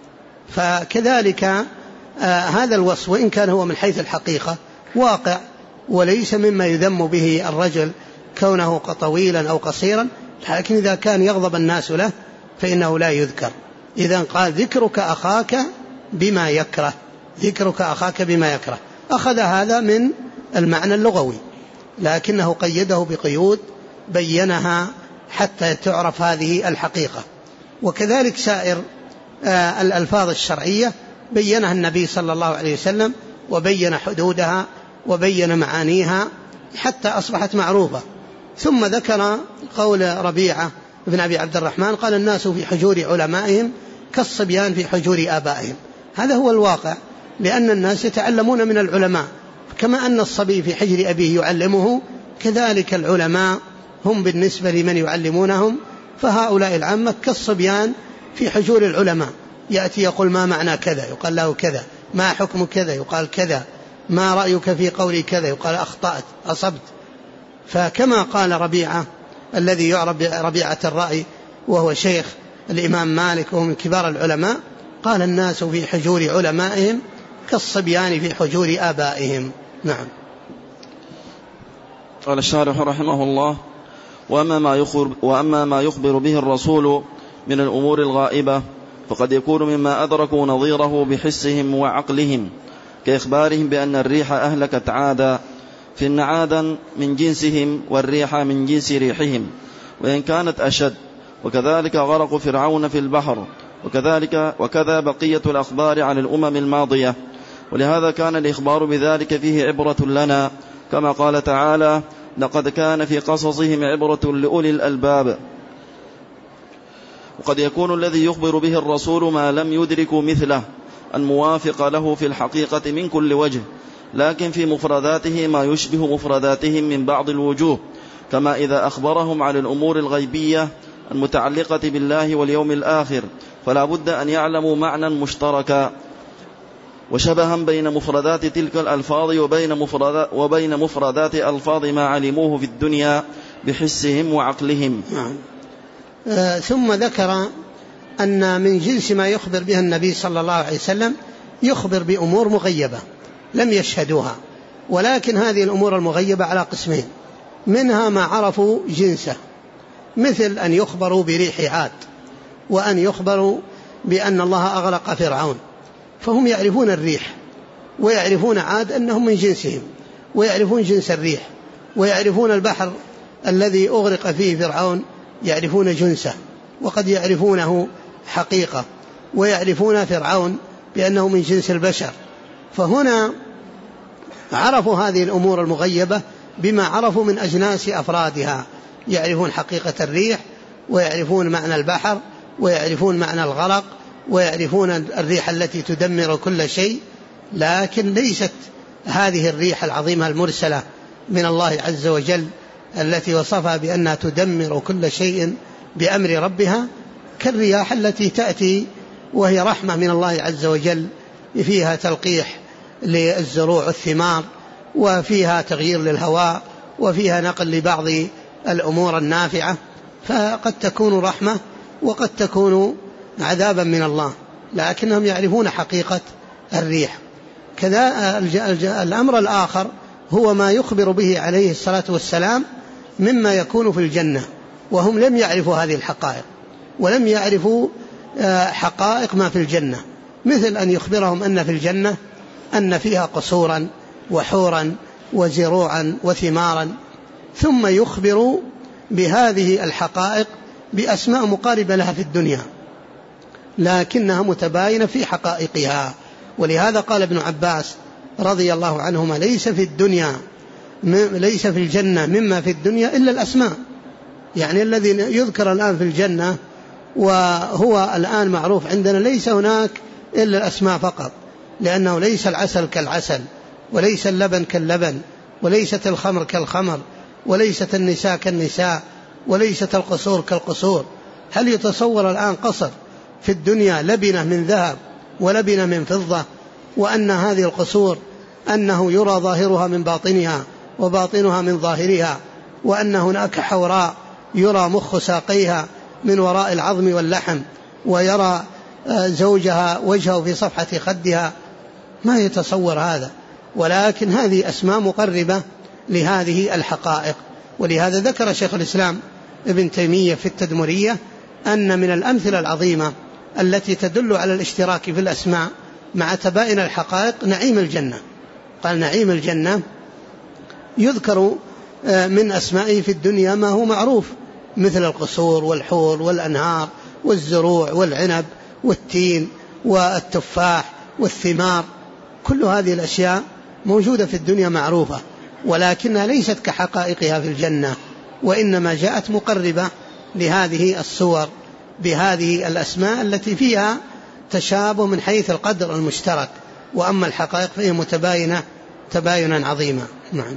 فكذلك هذا الوصف وإن كان هو من حيث الحقيقة واقع، وليس مما يذم به الرجل كونه طويلا أو قصيرا، لكن إذا كان يغضب الناس له فإنه لا يذكر. إذن قال ذكرك أخاك بما يكره، ذكرك أخاك بما يكره، أخذ هذا من المعنى اللغوي، لكنه قيده بقيود بينها حتى تعرف هذه الحقيقة. وكذلك سائر الألفاظ الشرعية بينها النبي صلى الله عليه وسلم، وبين حدودها وبين معانيها حتى أصبحت معروفة. ثم ذكر قول ربيعة بن أبي عبد الرحمن قال الناس في حجور علمائهم كالصبيان في حجور آبائهم. هذا هو الواقع، لأن الناس يتعلمون من العلماء، كما أن الصبي في حجر أبيه يعلمه، كذلك العلماء هم بالنسبة لمن يعلمونهم، فهؤلاء العامة كالصبيان في حجور العلماء، يأتي يقول ما معنى كذا يقال له كذا، ما حكم كذا يقال كذا، ما رأيك في قولي كذا يقال أخطأت أصبت. فكما قال ربيعة الذي يعرف بربيعة الرأي، وهو شيخ الإمام مالك وهو من كبار العلماء، قال الناس في حجور علمائهم كالصبيان في حجور آبائهم. نعم. قال الشارح رحمه الله: وأما ما يخبر به الرسول من الأمور الغائبة فقد يكون مما أدركوا نظيره بحسهم وعقلهم، كإخبارهم بأن الريح أهلكت عادا، فإن عادا من جنسهم والريح من جنس ريحهم وإن كانت أشد، وكذلك غرق فرعون في البحر، وكذا بقية الأخبار عن الأمم الماضية. ولهذا كان الإخبار بذلك فيه عبرة لنا، كما قال تعالى: لقد كان في قصصهم عبرة لأولي الألباب. وقد يكون الذي يخبر به الرسول ما لم يدركوا مثله الموافق له في الحقيقة من كل وجه، لكن في مفرداته ما يشبه مفرداتهم من بعض الوجوه، كما إذا أخبرهم عن الأمور الغيبية المتعلقة بالله واليوم الآخر فلا بد أن يعلموا معنى مشتركا وشبها بين مفردات تلك الألفاظ وبين مفردات ألفاظ ما علموه في الدنيا بحسهم وعقلهم. ثم ذكر أن من جنس ما يخبر به النبي صلى الله عليه وسلم يخبر بأمور مغيبة لم يشهدوها، ولكن هذه الأمور المغيبة على قسمين: منها ما عرفوا جنسه، مثل أن يخبروا بريح عاد، وأن يخبروا بأن الله أغرق فرعون، فهم يعرفون الريح ويعرفون عاد أنهم من جنسهم، ويعرفون جنس الريح، ويعرفون البحر الذي أغرق فيه فرعون يعرفون جنسه وقد يعرفونه حقيقة، ويعرفون فرعون بأنه من جنس البشر. فهنا عرفوا هذه الأمور المغيبة بما عرفوا من أجناس أفرادها، يعرفون حقيقة الريح، ويعرفون معنى البحر، ويعرفون معنى الغرق ويعرفون الريح التي تدمر كل شيء، لكن ليست هذه الريح العظيمة المرسلة من الله عز وجل التي وصفها بأنها تدمر كل شيء بأمر ربها كالرياح التي تأتي وهي رحمة من الله عز وجل، فيها تلقيح للزروع والثمار، وفيها تغيير للهواء، وفيها نقل لبعض الأمور النافعة، فقد تكون رحمة وقد تكون عذابا من الله، لكنهم يعرفون حقيقة الريح. كذا الأمر الآخر هو ما يخبر به عليه الصلاة والسلام مما يكون في الجنة، وهم لم يعرفوا هذه الحقائق ولم يعرفوا حقائق ما في الجنة، مثل أن يخبرهم أن في الجنة أن فيها قصورا وحورا وزروعا وثمارا، ثم يخبر بهذه الحقائق بأسماء مقاربة لها في الدنيا لكنها متباينة في حقائقها. ولهذا قال ابن عباس رضي الله عنهما ليس في الجنة مما في الدنيا إلا الأسماء، يعني الذي يذكر الآن في الجنة وهو الآن معروف عندنا ليس هناك إلا الأسماء فقط، لأنه ليس العسل كالعسل، وليس اللبن كاللبن، وليست الخمر كالخمر، وليست النساء كالنساء، وليست القصور كالقصور. هل يتصور الآن قصر في الدنيا لبنة من ذهب ولبنة من فضة، وأن هذه القصور أنه يرى ظاهرها من باطنها وباطنها من ظاهرها، وأن هناك حوراء يرى مخ ساقيها من وراء العظم واللحم، ويرى زوجها وجهه في صفحة خدها؟ ما يتصور هذا، ولكن هذه أسماء مقربة لهذه الحقائق. ولهذا ذكر شيخ الإسلام ابن تيمية في التدمرية أن من الأمثلة العظيمة التي تدل على الاشتراك في الأسماء مع تباين الحقائق نعيم الجنة. قال نعيم الجنة يذكر من أسمائه في الدنيا ما هو معروف، مثل القصور والحور والأنهار والزروع والعنب والتين والتفاح والثمار، كل هذه الأشياء موجودة في الدنيا معروفة، ولكنها ليست كحقائقها في الجنة، وإنما جاءت مقربة لهذه الصور بهذه الأسماء التي فيها تشابه من حيث القدر المشترك، وأما الحقائق فهي متباينة تباينا عظيما. نعم.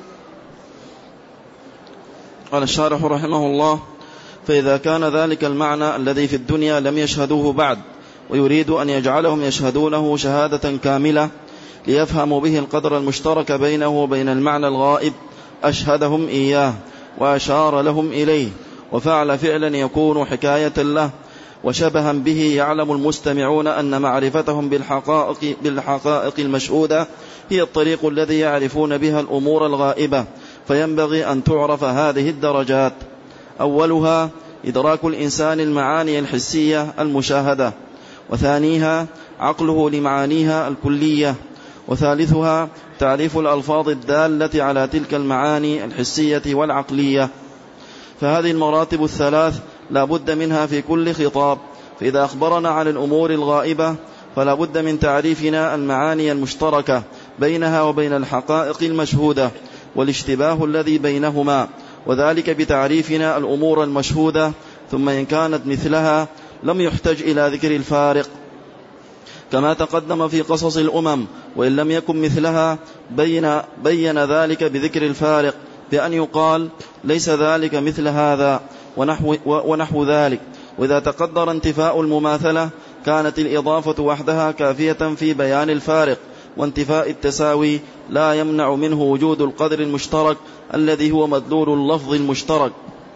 قال الشارح رحمه الله: فإذا كان ذلك المعنى الذي في الدنيا لم يشهدوه بعد، ويريد أن يجعلهم يشهدونه شهادة كاملة ليفهموا به القدر المشترك بينه وبين المعنى الغائب، أشهدهم إياه وأشار لهم إليه، وفعل فعلا يكون حكاية له وشبها به، يعلم المستمعون أن معرفتهم بالحقائق المشهودة هي الطريق الذي يعرفون بها الأمور الغائبة، فينبغي أن تعرف هذه الدرجات: أولها إدراك الإنسان المعاني الحسية المشاهدة، وثانيها عقله لمعانيها الكلية، وثالثها تعريف الألفاظ الدالة على تلك المعاني الحسية والعقلية. فهذه المراتب الثلاث لا بد منها في كل خطاب، فإذا أخبرنا عن الأمور الغائبة فلا بد من تعريفنا المعاني المشتركة بينها وبين الحقائق المشهودة والاشتباه الذي بينهما، وذلك بتعريفنا الأمور المشهودة، ثم إن كانت مثلها لم يحتج إلى ذكر الفارق كما تقدم في قصص الأمم، وإن لم يكن مثلها بين ذلك بذكر الفارق بأن يقال ليس ذلك مثل هذا ونحو ذلك. وإذا تقدر انتفاء المماثلة كانت الإضافة وحدها كافية في بيان الفارق، وانتفاء التساوي لا يمنع منه وجود القدر المشترك الذي هو مدلول اللفظ المشترك،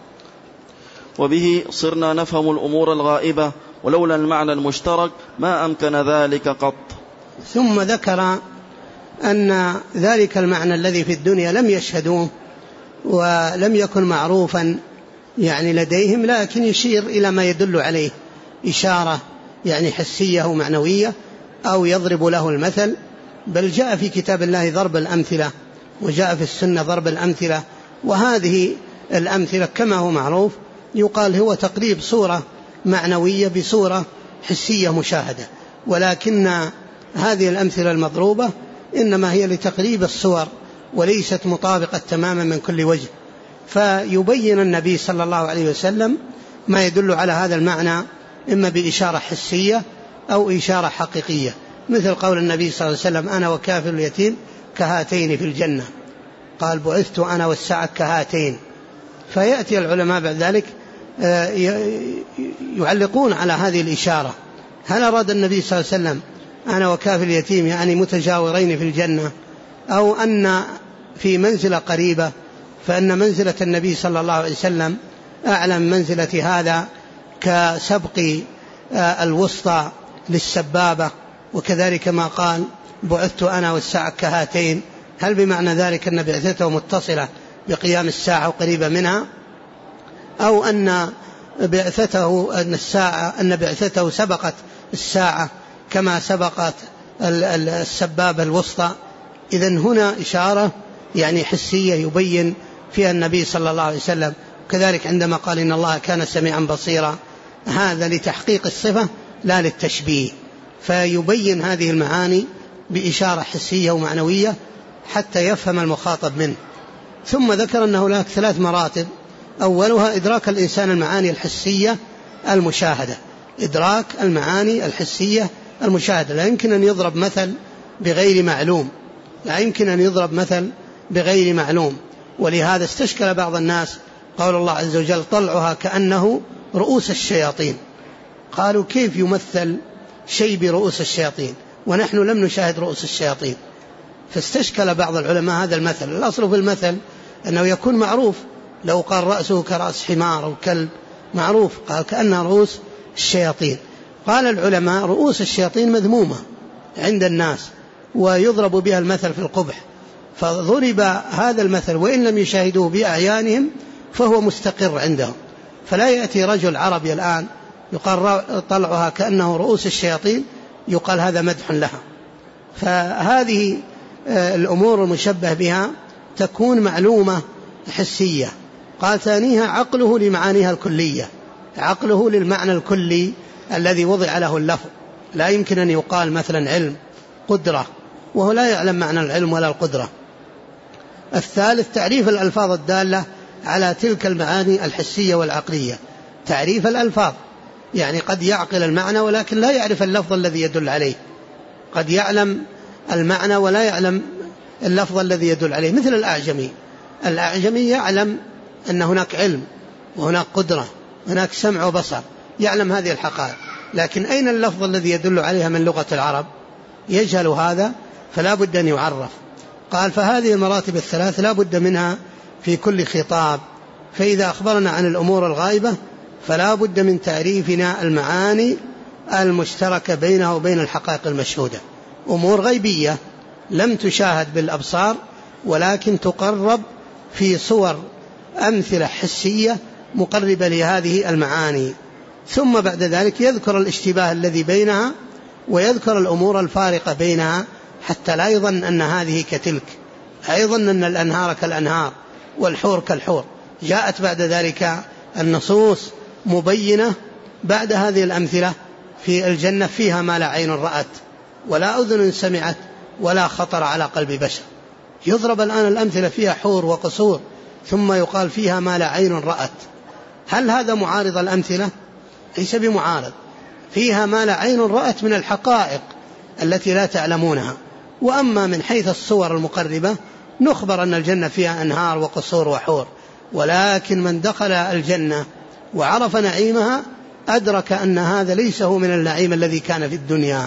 وبه صرنا نفهم الأمور الغائبة، ولولا المعنى المشترك ما أمكن ذلك قط. ثم ذكر أن ذلك المعنى الذي في الدنيا لم يشهدوه ولم يكن معروفا يعني لديهم، لكن يشير إلى ما يدل عليه إشارة يعني حسية ومعنوية، أو يضرب له المثل. بل جاء في كتاب الله ضرب الأمثلة، وجاء في السنة ضرب الأمثلة، وهذه الأمثلة كما هو معروف يقال هو تقريب صورة معنوية بصورة حسية مشاهدة، ولكن هذه الأمثلة المضروبة إنما هي لتقريب الصور وليست مطابقة تماما من كل وجه، فيبين النبي صلى الله عليه وسلم ما يدل على هذا المعنى إما بإشارة حسية أو إشارة حقيقية، مثل قول النبي صلى الله عليه وسلم: أنا وكافل اليتيم كهاتين في الجنة، قال: بعثت أنا والساعة كهاتين. فيأتي العلماء بعد ذلك يعلقون على هذه الإشارة: هل أراد النبي صلى الله عليه وسلم أنا وكافل اليتيم يعني متجاورين في الجنة، أو أن في منزلة قريبة، فإن منزلة النبي صلى الله عليه وسلم أعلى من منزلة هذا، كسبق الوسطى للسبابة، وكذلك ما قال: بعثت أنا والساعة كهاتين. هل بمعنى ذلك أن بعثته متصلة بقيام الساعة وقريبة منها، أو أن بعثته سبقت الساعة كما سبقت السبابة الوسطى؟ إذن هنا إشارة يعني حسية يبين فيها النبي صلى الله عليه وسلم. كذلك عندما قال: إن الله كان سميعا بصيرا، هذا لتحقيق الصفة لا للتشبيه، فيبين هذه المعاني بإشارة حسية ومعنوية حتى يفهم المخاطب منه. ثم ذكر أنه هناك 3 مراتب: أولها إدراك الإنسان المعاني الحسية المشاهدة، إدراك المعاني الحسية المشاهدة. لا يمكن أن يضرب مثل بغير معلوم، لا يمكن أن يضرب مثل بغير معلوم. ولهذا استشكل بعض الناس قول الله عز وجل: طلعها كأنه رؤوس الشياطين. قالوا: كيف يمثل شيء برؤوس الشياطين ونحن لم نشاهد رؤوس الشياطين؟ فاستشكل بعض العلماء هذا المثل. الأصل في المثل أنه يكون معروف، لو قال رأسه كرأس حمار أو كلب معروف، قال كأنها رؤوس الشياطين. قال العلماء: رؤوس الشياطين مذمومة عند الناس ويضرب بها المثل في القبح، فضرب هذا المثل وإن لم يشاهدوه بأعيانهم فهو مستقر عندهم. فلا يأتي رجل عربي الآن يقال طلعها كأنه رؤوس الشياطين يقال هذا مدح لها. فهذه الأمور المشبه بها تكون معلومة حسية. قال: ثانيها عقله لمعانيها الكلية، عقله للمعنى الكلي الذي وضع له اللفظ. لا يمكن أن يقال مثلا علم، قدرة، وهو لا يعلم معنى العلم ولا القدرة. الثالث تعريف الألفاظ الدالة على تلك المعاني الحسية والعقلية. تعريف الألفاظ يعني قد يعقل المعنى ولكن لا يعرف اللفظ الذي يدل عليه، قد يعلم المعنى ولا يعلم اللفظ الذي يدل عليه، مثل الأعجمي يعلم أن هناك علم وهناك قدرة، هناك سمع وبصر، يعلم هذه الحقائق، لكن أين اللفظ الذي يدل عليها من لغة العرب؟ يجهل هذا، فلا بد أن يعرف. قال: فهذه المراتب الثلاث لا بد منها في كل خطاب، فإذا أخبرنا عن الأمور الغائبة فلا بد من تعريفنا المعاني المشتركة بينها وبين الحقائق المشهودة. أمور غيبية لم تشاهد بالأبصار ولكن تقرب في صور أمثلة حسية مقربة لهذه المعاني. ثم بعد ذلك يذكر الاشتباه الذي بينها ويذكر الأمور الفارقة بينها حتى لا يظن أن هذه كتلك، أيضا أن الأنهار كالأنهار والحور كالحور. جاءت بعد ذلك النصوص مبينة بعد هذه الأمثلة في الجنة فيها ما لا عين رأت ولا أذن سمعت ولا خطر على قلب بشر. يضرب الآن الأمثلة فيها حور وقصور ثم يقال فيها ما لا عين رأت. هل هذا معارض الأمثلة؟ ليس بمعارض. فيها ما لا عين رأت من الحقائق التي لا تعلمونها. وأما من حيث الصور المقربة نخبر أن الجنة فيها أنهار وقصور وحور، ولكن من دخل الجنة وعرف نعيمها أدرك أن هذا ليس هو من النعيم الذي كان في الدنيا.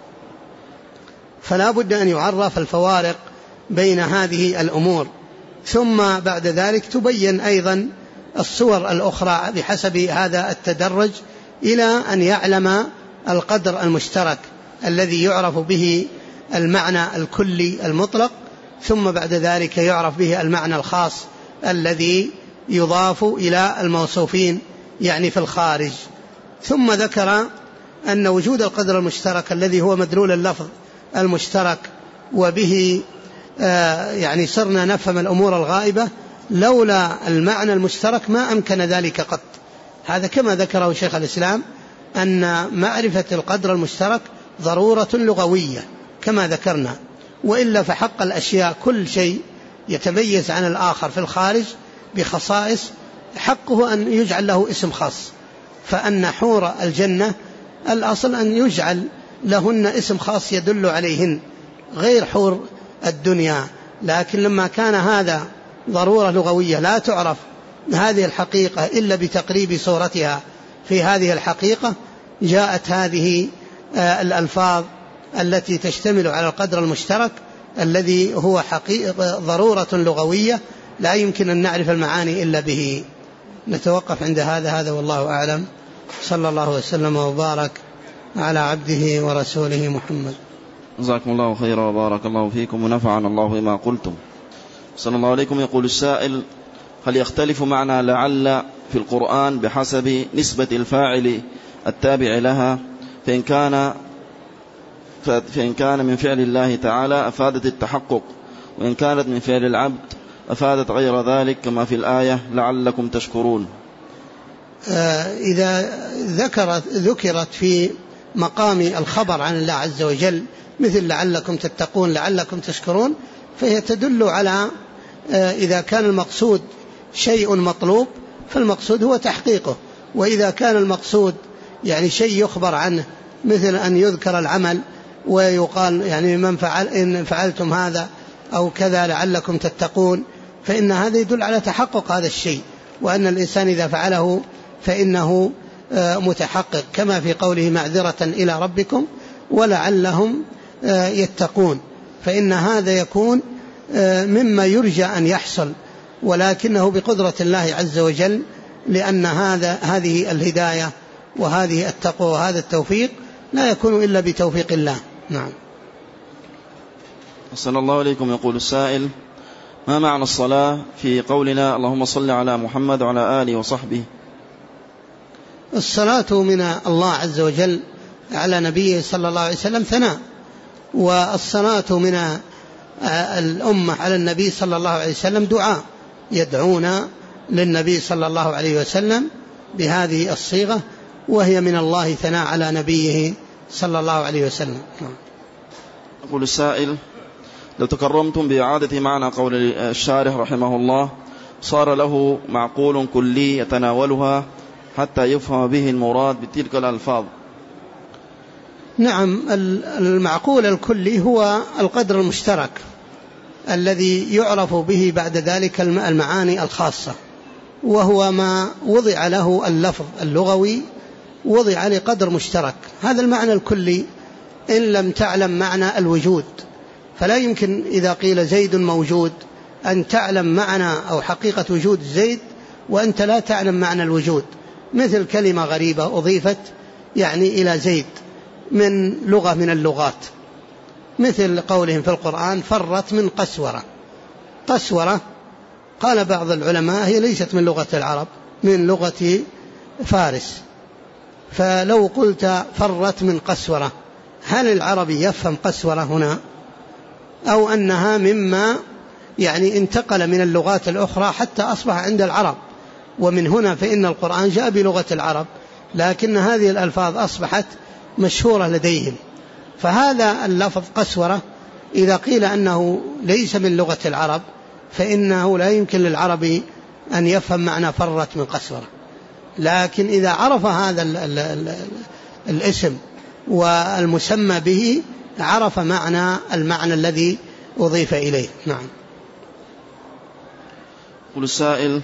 فلا بد أن يعرف الفوارق بين هذه الأمور. ثم بعد ذلك تبين أيضا الصور الأخرى بحسب هذا التدرج إلى أن يعلم القدر المشترك الذي يعرف به المعنى الكلي المطلق، ثم بعد ذلك يعرف به المعنى الخاص الذي يضاف إلى الموصوفين يعني في الخارج. ثم ذكر أن وجود القدر المشترك الذي هو مدلول اللفظ المشترك وبه يعني صرنا نفهم الأمور الغائبة، لولا المعنى المشترك ما أمكن ذلك قط. هذا كما ذكره شيخ الإسلام أن معرفة القدر المشترك ضرورة لغوية كما ذكرنا، وإلا فحق الأشياء كل شيء يتميز عن الآخر في الخارج بخصائص حقه أن يجعل له اسم خاص، فأن حور الجنة الأصل أن يجعل لهن اسم خاص يدل عليهن غير حور الدنيا، لكن لما كان هذا ضرورة لغوية لا تعرف هذه الحقيقة إلا بتقريب صورتها في هذه الحقيقة، جاءت هذه الألفاظ التي تشتمل على القدر المشترك الذي هو حقيقة ضرورة لغوية لا يمكن أن نعرف المعاني إلا به. نتوقف عند هذا والله أعلم. صلى الله وسلم وبارك على عبده ورسوله محمد. جزاكم الله خيرا وبارك الله فيكم ونفعنا الله بما قلتم. صلى الله عليكم. يقول السائل: هل يختلف معنى لعل في القرآن بحسب نسبة الفاعل التابع لها؟ فإن كان من فعل الله تعالى أفادت التحقق، وإن كانت من فعل العبد أفادت غير ذلك كما في الآية لعلكم تشكرون. إذا ذكرت في مقام الخبر عن الله عز وجل مثل لعلكم تتقون لعلكم تشكرون، فهي تدل على إذا كان المقصود شيء مطلوب فالمقصود هو تحقيقه، وإذا كان المقصود يعني شيء يخبر عنه مثل أن يذكر العمل ويقال يعني إن فعلتم هذا أو كذا لعلكم تتقون، فإن هذا يدل على تحقق هذا الشيء، وأن الإنسان إذا فعله فإنه متحقق، كما في قوله معذرة إلى ربكم ولعلهم يتقون، فإن هذا يكون مما يرجى أن يحصل، ولكنه بقدرة الله عز وجل، لأن هذه الهداية وهذه التقوى وهذا التوفيق لا يكون إلا بتوفيق الله. نعم. صلى الله عليكم. يقول السائل: ما معنى الصلاة في قولنا اللهم صل على محمد وعلى آله وصحبه؟ الصلاة من الله عز وجل على نبيه صلى الله عليه وسلم ثناء، والصلاة من الأمة على النبي صلى الله عليه وسلم دعاء، يدعون للنبي صلى الله عليه وسلم بهذه الصيغة، وهي من الله ثناء على نبيه صلى الله عليه وسلم. يقول السائل: لو تكرمتم بإعادة معنى قول الشارح رحمه الله صار له معقول كلي يتناولها حتى يفهم به المراد بتلك الألفاظ. نعم، المعقول الكلي هو القدر المشترك الذي يعرف به بعد ذلك المعاني الخاصة، وهو ما وضع له اللفظ اللغوي وضع لقدر مشترك. هذا المعنى الكلي إن لم تعلم معنى الوجود، فلا يمكن إذا قيل زيد موجود أن تعلم معنى أو حقيقة وجود زيد وأنت لا تعلم معنى الوجود، مثل كلمة غريبة أضيفت يعني إلى زيد من لغة من اللغات، مثل قولهم في القرآن فرت من قسورة. قسورة قال بعض العلماء هي ليست من لغة العرب، من لغة فارس، فلو قلت فرت من قسورة هل العربي يفهم قسورة هنا، أو أنها مما يعني انتقل من اللغات الأخرى حتى أصبح عند العرب، ومن هنا فإن القرآن جاء بلغة العرب، لكن هذه الألفاظ أصبحت مشهورة لديهم. فهذا اللفظ قسورة إذا قيل أنه ليس من لغة العرب فإنه لا يمكن للعربي أن يفهم معنى فرت من قسورة، لكن إذا عرف هذا الاسم والمسمى به عرف المعنى الذي أضيف إليه. نعم. قل السائل: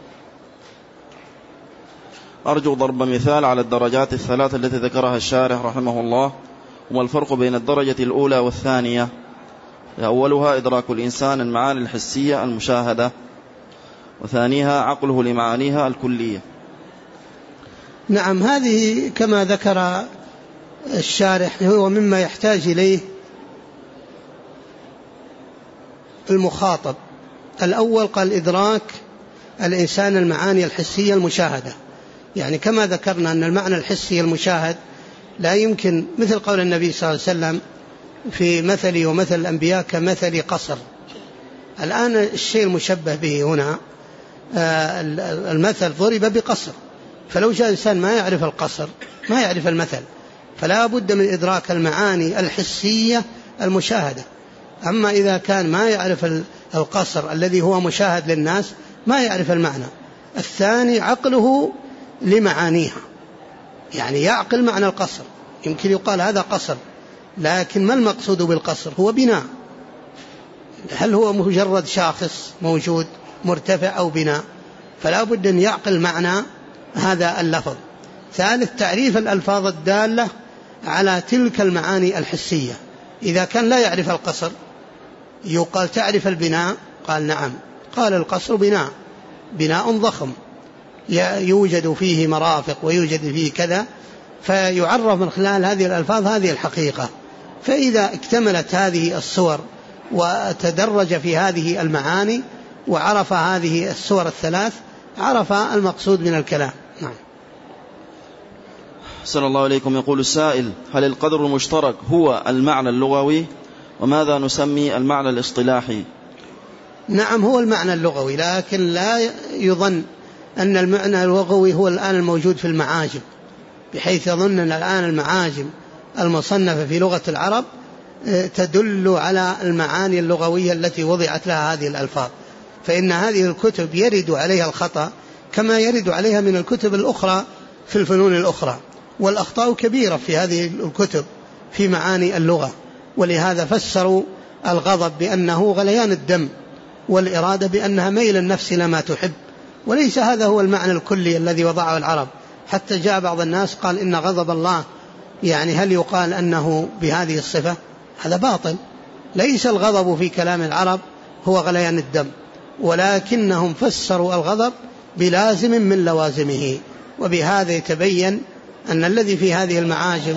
أرجو ضرب مثال على الدرجات الثلاث التي ذكرها الشارح رحمه الله، وما الفرق بين الدرجة الأولى والثانية؟ أولها إدراك الإنسان المعاني الحسية المشاهدة، وثانيها عقله لمعانيها الكلية. نعم، هذه كما ذكر الشارح هو مما يحتاج إليه المخاطب. الأول قال إدراك الإنسان المعاني الحسية المشاهدة، يعني كما ذكرنا أن المعنى الحسي المشاهد لا يمكن، مثل قول النبي صلى الله عليه وسلم في مثلي ومثل الأنبياء كمثل قصر. الآن الشيء المشبه به هنا المثل ضرب بقصر، فلو جاء إنسان ما يعرف القصر ما يعرف المثل، فلا بد من إدراك المعاني الحسية المشاهدة. أما إذا كان ما يعرف القصر الذي هو مشاهد للناس ما يعرف المعنى. الثاني عقله لمعانيها، يعني يعقل معنى القصر. يمكن يقال هذا قصر، لكن ما المقصود بالقصر؟ هو بناء. هل هو مجرد شاخص موجود مرتفع أو بناء؟ فلا بد أن يعقل معنى هذا اللفظ. ثالث، تعريف الألفاظ الدالة على تلك المعاني الحسية. إذا كان لا يعرف القصر يقال تعرف البناء؟ قال نعم. قال القصر بناء ضخم يوجد فيه مرافق ويوجد فيه كذا، فيعرف من خلال هذه الألفاظ هذه الحقيقة. فإذا اكتملت هذه الصور وتدرج في هذه المعاني وعرف هذه الصور الثلاث عرف المقصود من الكلام. نعم. صلى الله عليكم. يقول السائل: هل القدر المشترك هو المعنى اللغوي؟ وماذا نسمي المعنى الاصطلاحي؟ نعم، هو المعنى اللغوي، لكن لا يظن أن المعنى اللغوي هو الآن الموجود في المعاجم، بحيث يظن أن الآن المعاجم المصنفة في لغة العرب تدل على المعاني اللغوية التي وضعت لها هذه الألفاظ. فإن هذه الكتب يرد عليها الخطأ كما يرد عليها من الكتب الأخرى في الفنون الأخرى، والأخطاء كبيرة في هذه الكتب في معاني اللغة. ولهذا فسروا الغضب بأنه غليان الدم، والإرادة بأنها ميل النفس لما تحب، وليس هذا هو المعنى الكلي الذي وضعه العرب. حتى جاء بعض الناس قال إن غضب الله، يعني هل يقال أنه بهذه الصفة؟ هذا باطل. ليس الغضب في كلام العرب هو غليان الدم، ولكنهم فسروا الغضب بلازم من لوازمه. وبهذا يتبين أن الذي في هذه المعاجم،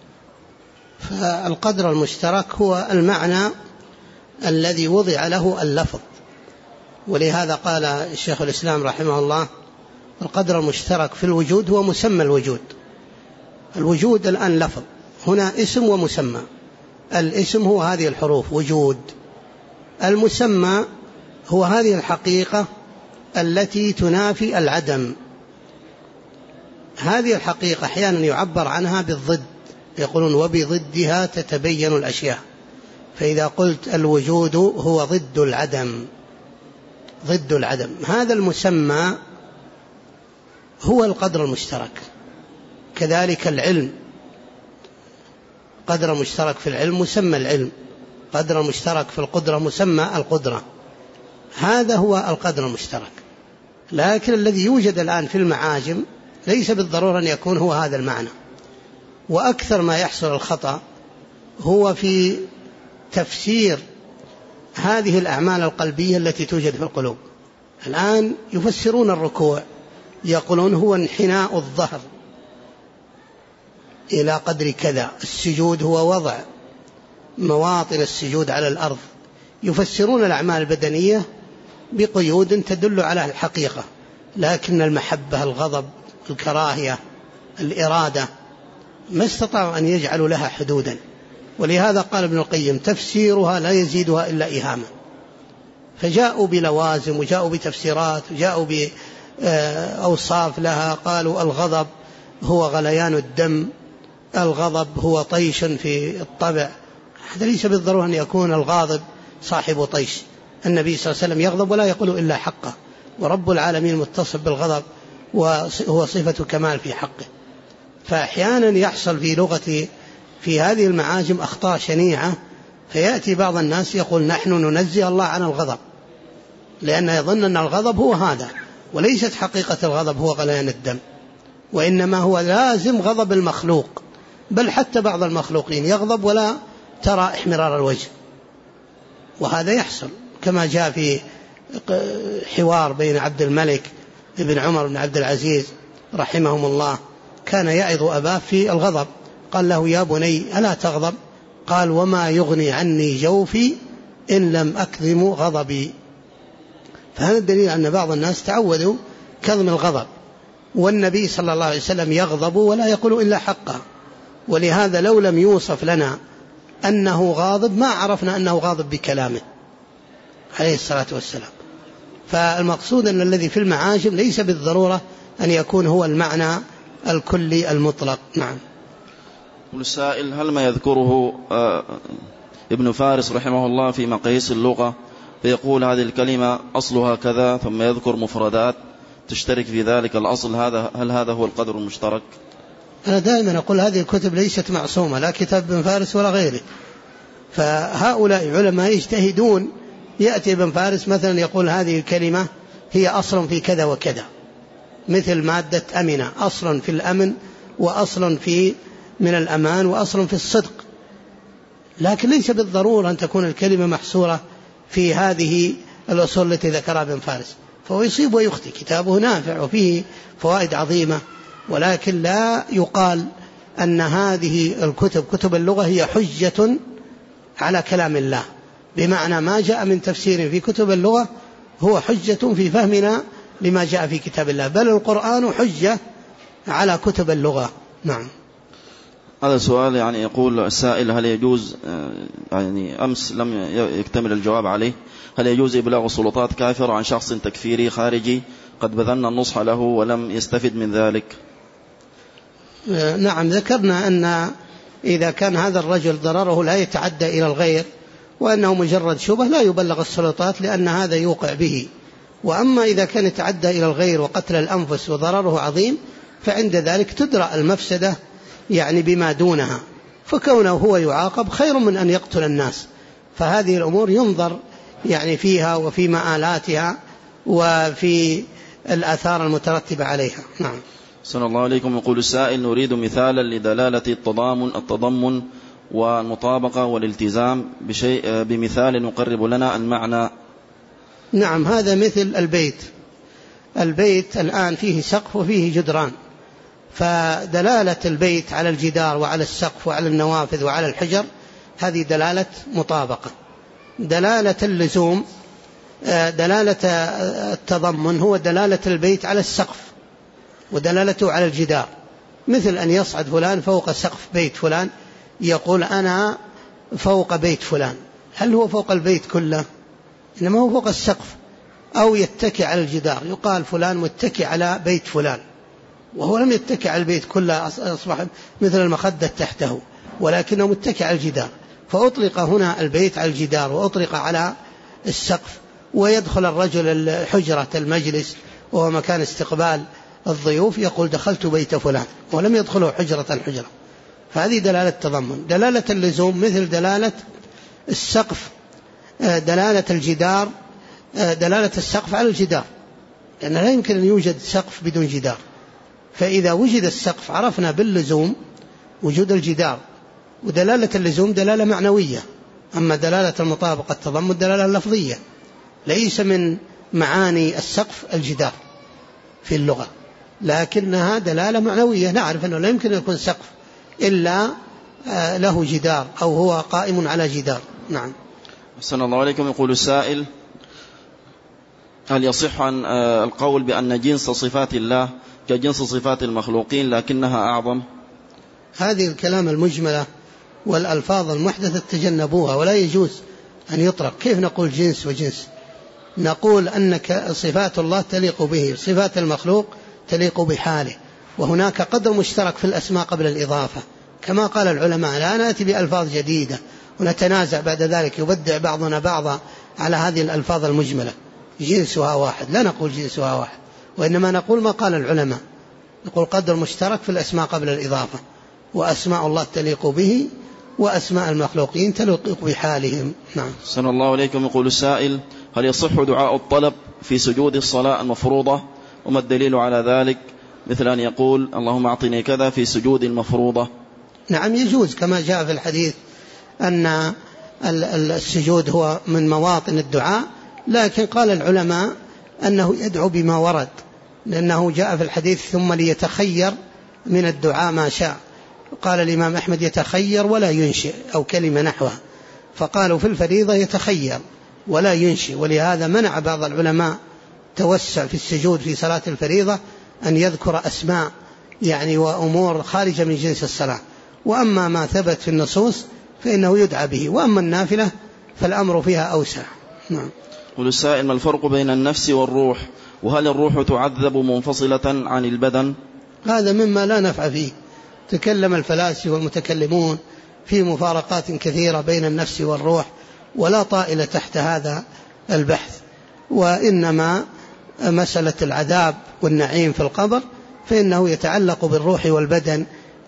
فالقدر المشترك هو المعنى الذي وضع له اللفظ. ولهذا قال الشيخ الإسلام رحمه الله: القدر المشترك في الوجود هو مسمى الوجود. الوجود الآن لفظ، هنا اسم ومسمى. الاسم هو هذه الحروف وجود، المسمى هو هذه الحقيقة التي تنافي العدم. هذه الحقيقة أحيانا يعبر عنها بالضد، يقولون وبضدها تتبين الأشياء. فإذا قلت الوجود هو ضد العدم، ضد العدم، هذا المسمى هو القدر المشترك. كذلك العلم، قدر مشترك في العلم مسمى العلم، قدر مشترك في القدرة مسمى القدرة. هذا هو القدر المشترك. لكن الذي يوجد الآن في المعاجم ليس بالضرورة أن يكون هو هذا المعنى. وأكثر ما يحصل الخطأ هو في تفسير هذه الأعمال القلبية التي توجد في القلوب. الآن يفسرون الركوع، يقولون هو انحناء الظهر إلى قدر كذا، السجود هو وضع مواطن السجود على الأرض. يفسرون الأعمال البدنية بقيود تدل على الحقيقة، لكن المحبة، الغضب، الكراهية، الإرادة ما استطاعوا أن يجعلوا لها حدودا. ولهذا قال ابن القيم: تفسيرها لا يزيدها إلا إيهاما. فجاءوا بلوازم وجاءوا بتفسيرات وجاءوا بأوصاف لها. قالوا الغضب هو غليان الدم، الغضب هو طيش في الطبع. هذا ليس بالضرورة أن يكون الغاضب صاحب طيش. النبي صلى الله عليه وسلم يغضب ولا يقول إلا حقه، ورب العالمين متصف بالغضب وهو صفة كمال في حقه. فأحيانا يحصل في لغة في هذه المعاجم أخطاء شنيعة، فيأتي بعض الناس يقول نحن ننزه الله عن الغضب، لأنه يظن أن الغضب هو هذا، وليست حقيقة الغضب هو غليان الدم، وإنما هو لازم غضب المخلوق. بل حتى بعض المخلوقين يغضب ولا ترى احمرار الوجه، وهذا يحصل كما جاء في حوار بين عبد الملك ابن عمر بن عبد العزيز رحمهم الله. كان يعظ أباه في الغضب، قال له: يا بني ألا تغضب؟ قال: وما يغني عني جوفي إن لم أكظم غضبي. فهذا الدليل أن بعض الناس تعودوا كظم الغضب، والنبي صلى الله عليه وسلم يغضب ولا يقول إلا حقه. ولهذا لو لم يوصف لنا أنه غاضب ما عرفنا أنه غاضب بكلامه عليه الصلاة والسلام. فالمقصود أن الذي في المعاجم ليس بالضرورة أن يكون هو المعنى الكلي المطلق. نعم. السائل: هل ما يذكره ابن فارس رحمه الله في مقاييس اللغة فيقول هذه الكلمة أصلها كذا ثم يذكر مفردات تشترك في ذلك الأصل، هل هذا هو القدر المشترك؟ أنا دائما أقول هذه الكتب ليست معصومة، لا كتاب ابن فارس ولا غيره. فهؤلاء علماء يجتهدون، يأتي ابن فارس مثلا يقول هذه الكلمة هي أصل في كذا وكذا، مثل مادة أمنة، أصل في الأمن وأصل في من الأمان وأصل في الصدق، لكن ليس بالضرورة أن تكون الكلمة محصورة في هذه الأصول التي ذكرها ابن فارس، فهو يصيب ويخطئ. كتابه نافع وفيه فوائد عظيمة، ولكن لا يقال أن هذه الكتب كتب اللغة هي حجة على كلام الله، بمعنى ما جاء من تفسير في كتب اللغة هو حجة في فهمنا لما جاء في كتاب الله، بل القرآن حجة على كتب اللغة. نعم. هذا سؤال يعني يقول السائل: هل يجوز، يعني أمس لم يكتمل الجواب عليه، هل يجوز إبلاغ السلطات كافرة عن شخص تكفيري خارجي قد بذلنا النصح له ولم يستفد من ذلك؟ نعم، ذكرنا أن إذا كان هذا الرجل ضرره لا يتعدى إلى الغير وأنه مجرد شبه لا يبلغ السلطات، لأن هذا يوقع به. وأما إذا كان يتعدى إلى الغير وقتل الأنفس وضرره عظيم، فعند ذلك تدرأ المفسدة يعني بما دونها، فكونه هو يعاقب خير من أن يقتل الناس. فهذه الأمور ينظر يعني فيها وفي مآلاتها وفي الآثار المترتبة عليها. نعم. صلى الله عليكم. يقول السائل: نريد مثالا لدلالة التضمن والمطابقة والالتزام بشيء بمثال يقرب لنا المعنى. نعم، هذا مثل البيت الآن فيه سقف وفيه جدران، فدلالة البيت على الجدار وعلى السقف وعلى النوافذ وعلى الحجر هذه دلالة مطابقة. دلالة اللزوم، دلالة التضمن هو دلالة البيت على السقف ودلالته على الجدار، مثل أن يصعد فلان فوق سقف بيت فلان يقول أنا فوق بيت فلان، هل هو فوق البيت كله؟ إنما هو فوق السقف. أو يتكئ على الجدار، يقال فلان متكئ على بيت فلان، وهو لم يتكئ على البيت كله، أصبح مثل المخدة تحته، ولكنه متكئ على الجدار، فأطلق هنا البيت على الجدار وأطلق على السقف. ويدخل الرجل الحجرة المجلس وهو مكان استقبال الضيوف يقول دخلت بيت فلان، ولم يدخله حجرة. فهذه دلالة التضمن. دلالة اللزوم مثل دلالة السقف، دلالة الجدار، دلالة السقف على الجدار، لأن لا يمكن أن يوجد سقف بدون جدار، فإذا وجد السقف عرفنا باللزوم وجود الجدار. ودلالة اللزوم دلالة معنوية، أما دلالة المطابقة التضمن دلالة لفظية، ليس من معاني السقف الجدار في اللغة، لكنها دلالة معنوية. نعرف أنه لا يمكن أن يكون سقف إلا له جدار أو هو قائم على جدار. نعم. صلى الله عليكم. يقول السائل: هل يصح عن القول بأن جنس صفات الله كجنس صفات المخلوقين لكنها أعظم؟ هذه الكلام المجملة والألفاظ المحدثة تجنبوها، ولا يجوز أن يطرق. كيف نقول جنس وجنس؟ نقول أن صفات الله تليق به، صفات المخلوق تليق بحاله، وهناك قدر مشترك في الأسماء قبل الإضافة، كما قال العلماء لا نأتي بألفاظ جديدة ونتنازع بعد ذلك يبدع بعضنا بعضا على هذه الألفاظ المجملة. جنسها واحد، لا نقول جنسها واحد، وإنما نقول ما قال العلماء، نقول قدر مشترك في الأسماء قبل الإضافة، وأسماء الله تليق به وأسماء المخلوقين تليق بحالهم. نعم. صلى الله عليكم. يقول السائل: هل يصح دعاء الطلب في سجود الصلاة المفروضة؟ وما الدليل على ذلك؟ مثل أن يقول اللهم أعطني كذا في سجود المفروضة. نعم، يجوز كما جاء في الحديث أن السجود هو من مواطن الدعاء، لكن قال العلماء أنه يدعو بما ورد، لأنه جاء في الحديث ثم ليتخير من الدعاء ما شاء. قال الإمام أحمد يتخير ولا ينشئ أو كلمة نحوها، فقالوا في الفريضة يتخير ولا ينشئ، ولهذا منع بعض العلماء توسع في السجود في صلاة الفريضة أن يذكر أسماء يعني وأمور خارجة من جنس الصلاة. وأما ما ثبت في النصوص فإنه يدعى به، وأما النافلة فالأمر فيها أوسع. نعم. قل السائل: ما الفرق بين النفس والروح؟ وهل الروح تعذب منفصلة عن البدن؟ هذا مما لا نفع فيه. تكلم الفلاسفة والمتكلمون في مفارقات كثيرة بين النفس والروح، ولا طائل تحت هذا البحث، وإنما مسألة العذاب والنعيم في القبر فإنه يتعلق بالروح والبدن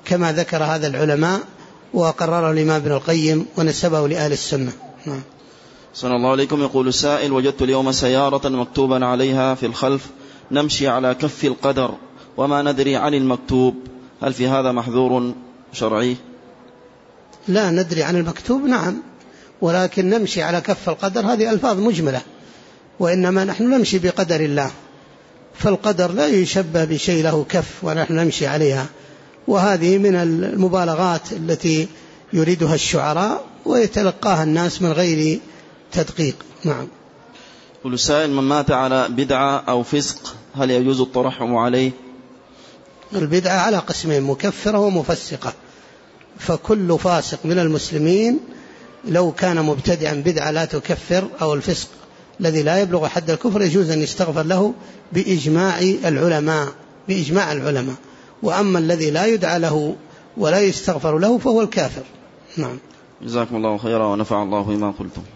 كما ذكر هذا العلماء وقرره الإمام ابن القيم ونسبه لأهل السنة. نعم. صلى الله عليكم. يقول السائل: وجدت اليوم سيارة مكتوبا عليها في الخلف: نمشي على كف القدر وما ندري عن المكتوب، هل في هذا محذور شرعي؟ لا ندري عن المكتوب، نعم، ولكن نمشي على كف القدر هذه ألفاظ مجملة، وإنما نحن نمشي بقدر الله، فالقدر لا يشبه بشيء له كف ونحن نمشي عليها، وهذه من المبالغات التي يريدها الشعراء ويتلقاها الناس من غير تدقيق. نعم. كل سائل: من مات على بدعة أو فسق هل يجوز الترحم عليه؟ البدعة على قسمين: مكفرة ومفسقة، فكل فاسق من المسلمين لو كان مبتدعا بدعة لا تكفر، أو الفسق الذي لا يبلغ حد الكفر، يجوز أن يستغفر له بإجماع العلماء، وأما الذي لا يدعى له ولا يستغفر له فهو الكافر. نعم. جزاكم الله خيرا ونفع الله بما قلتم.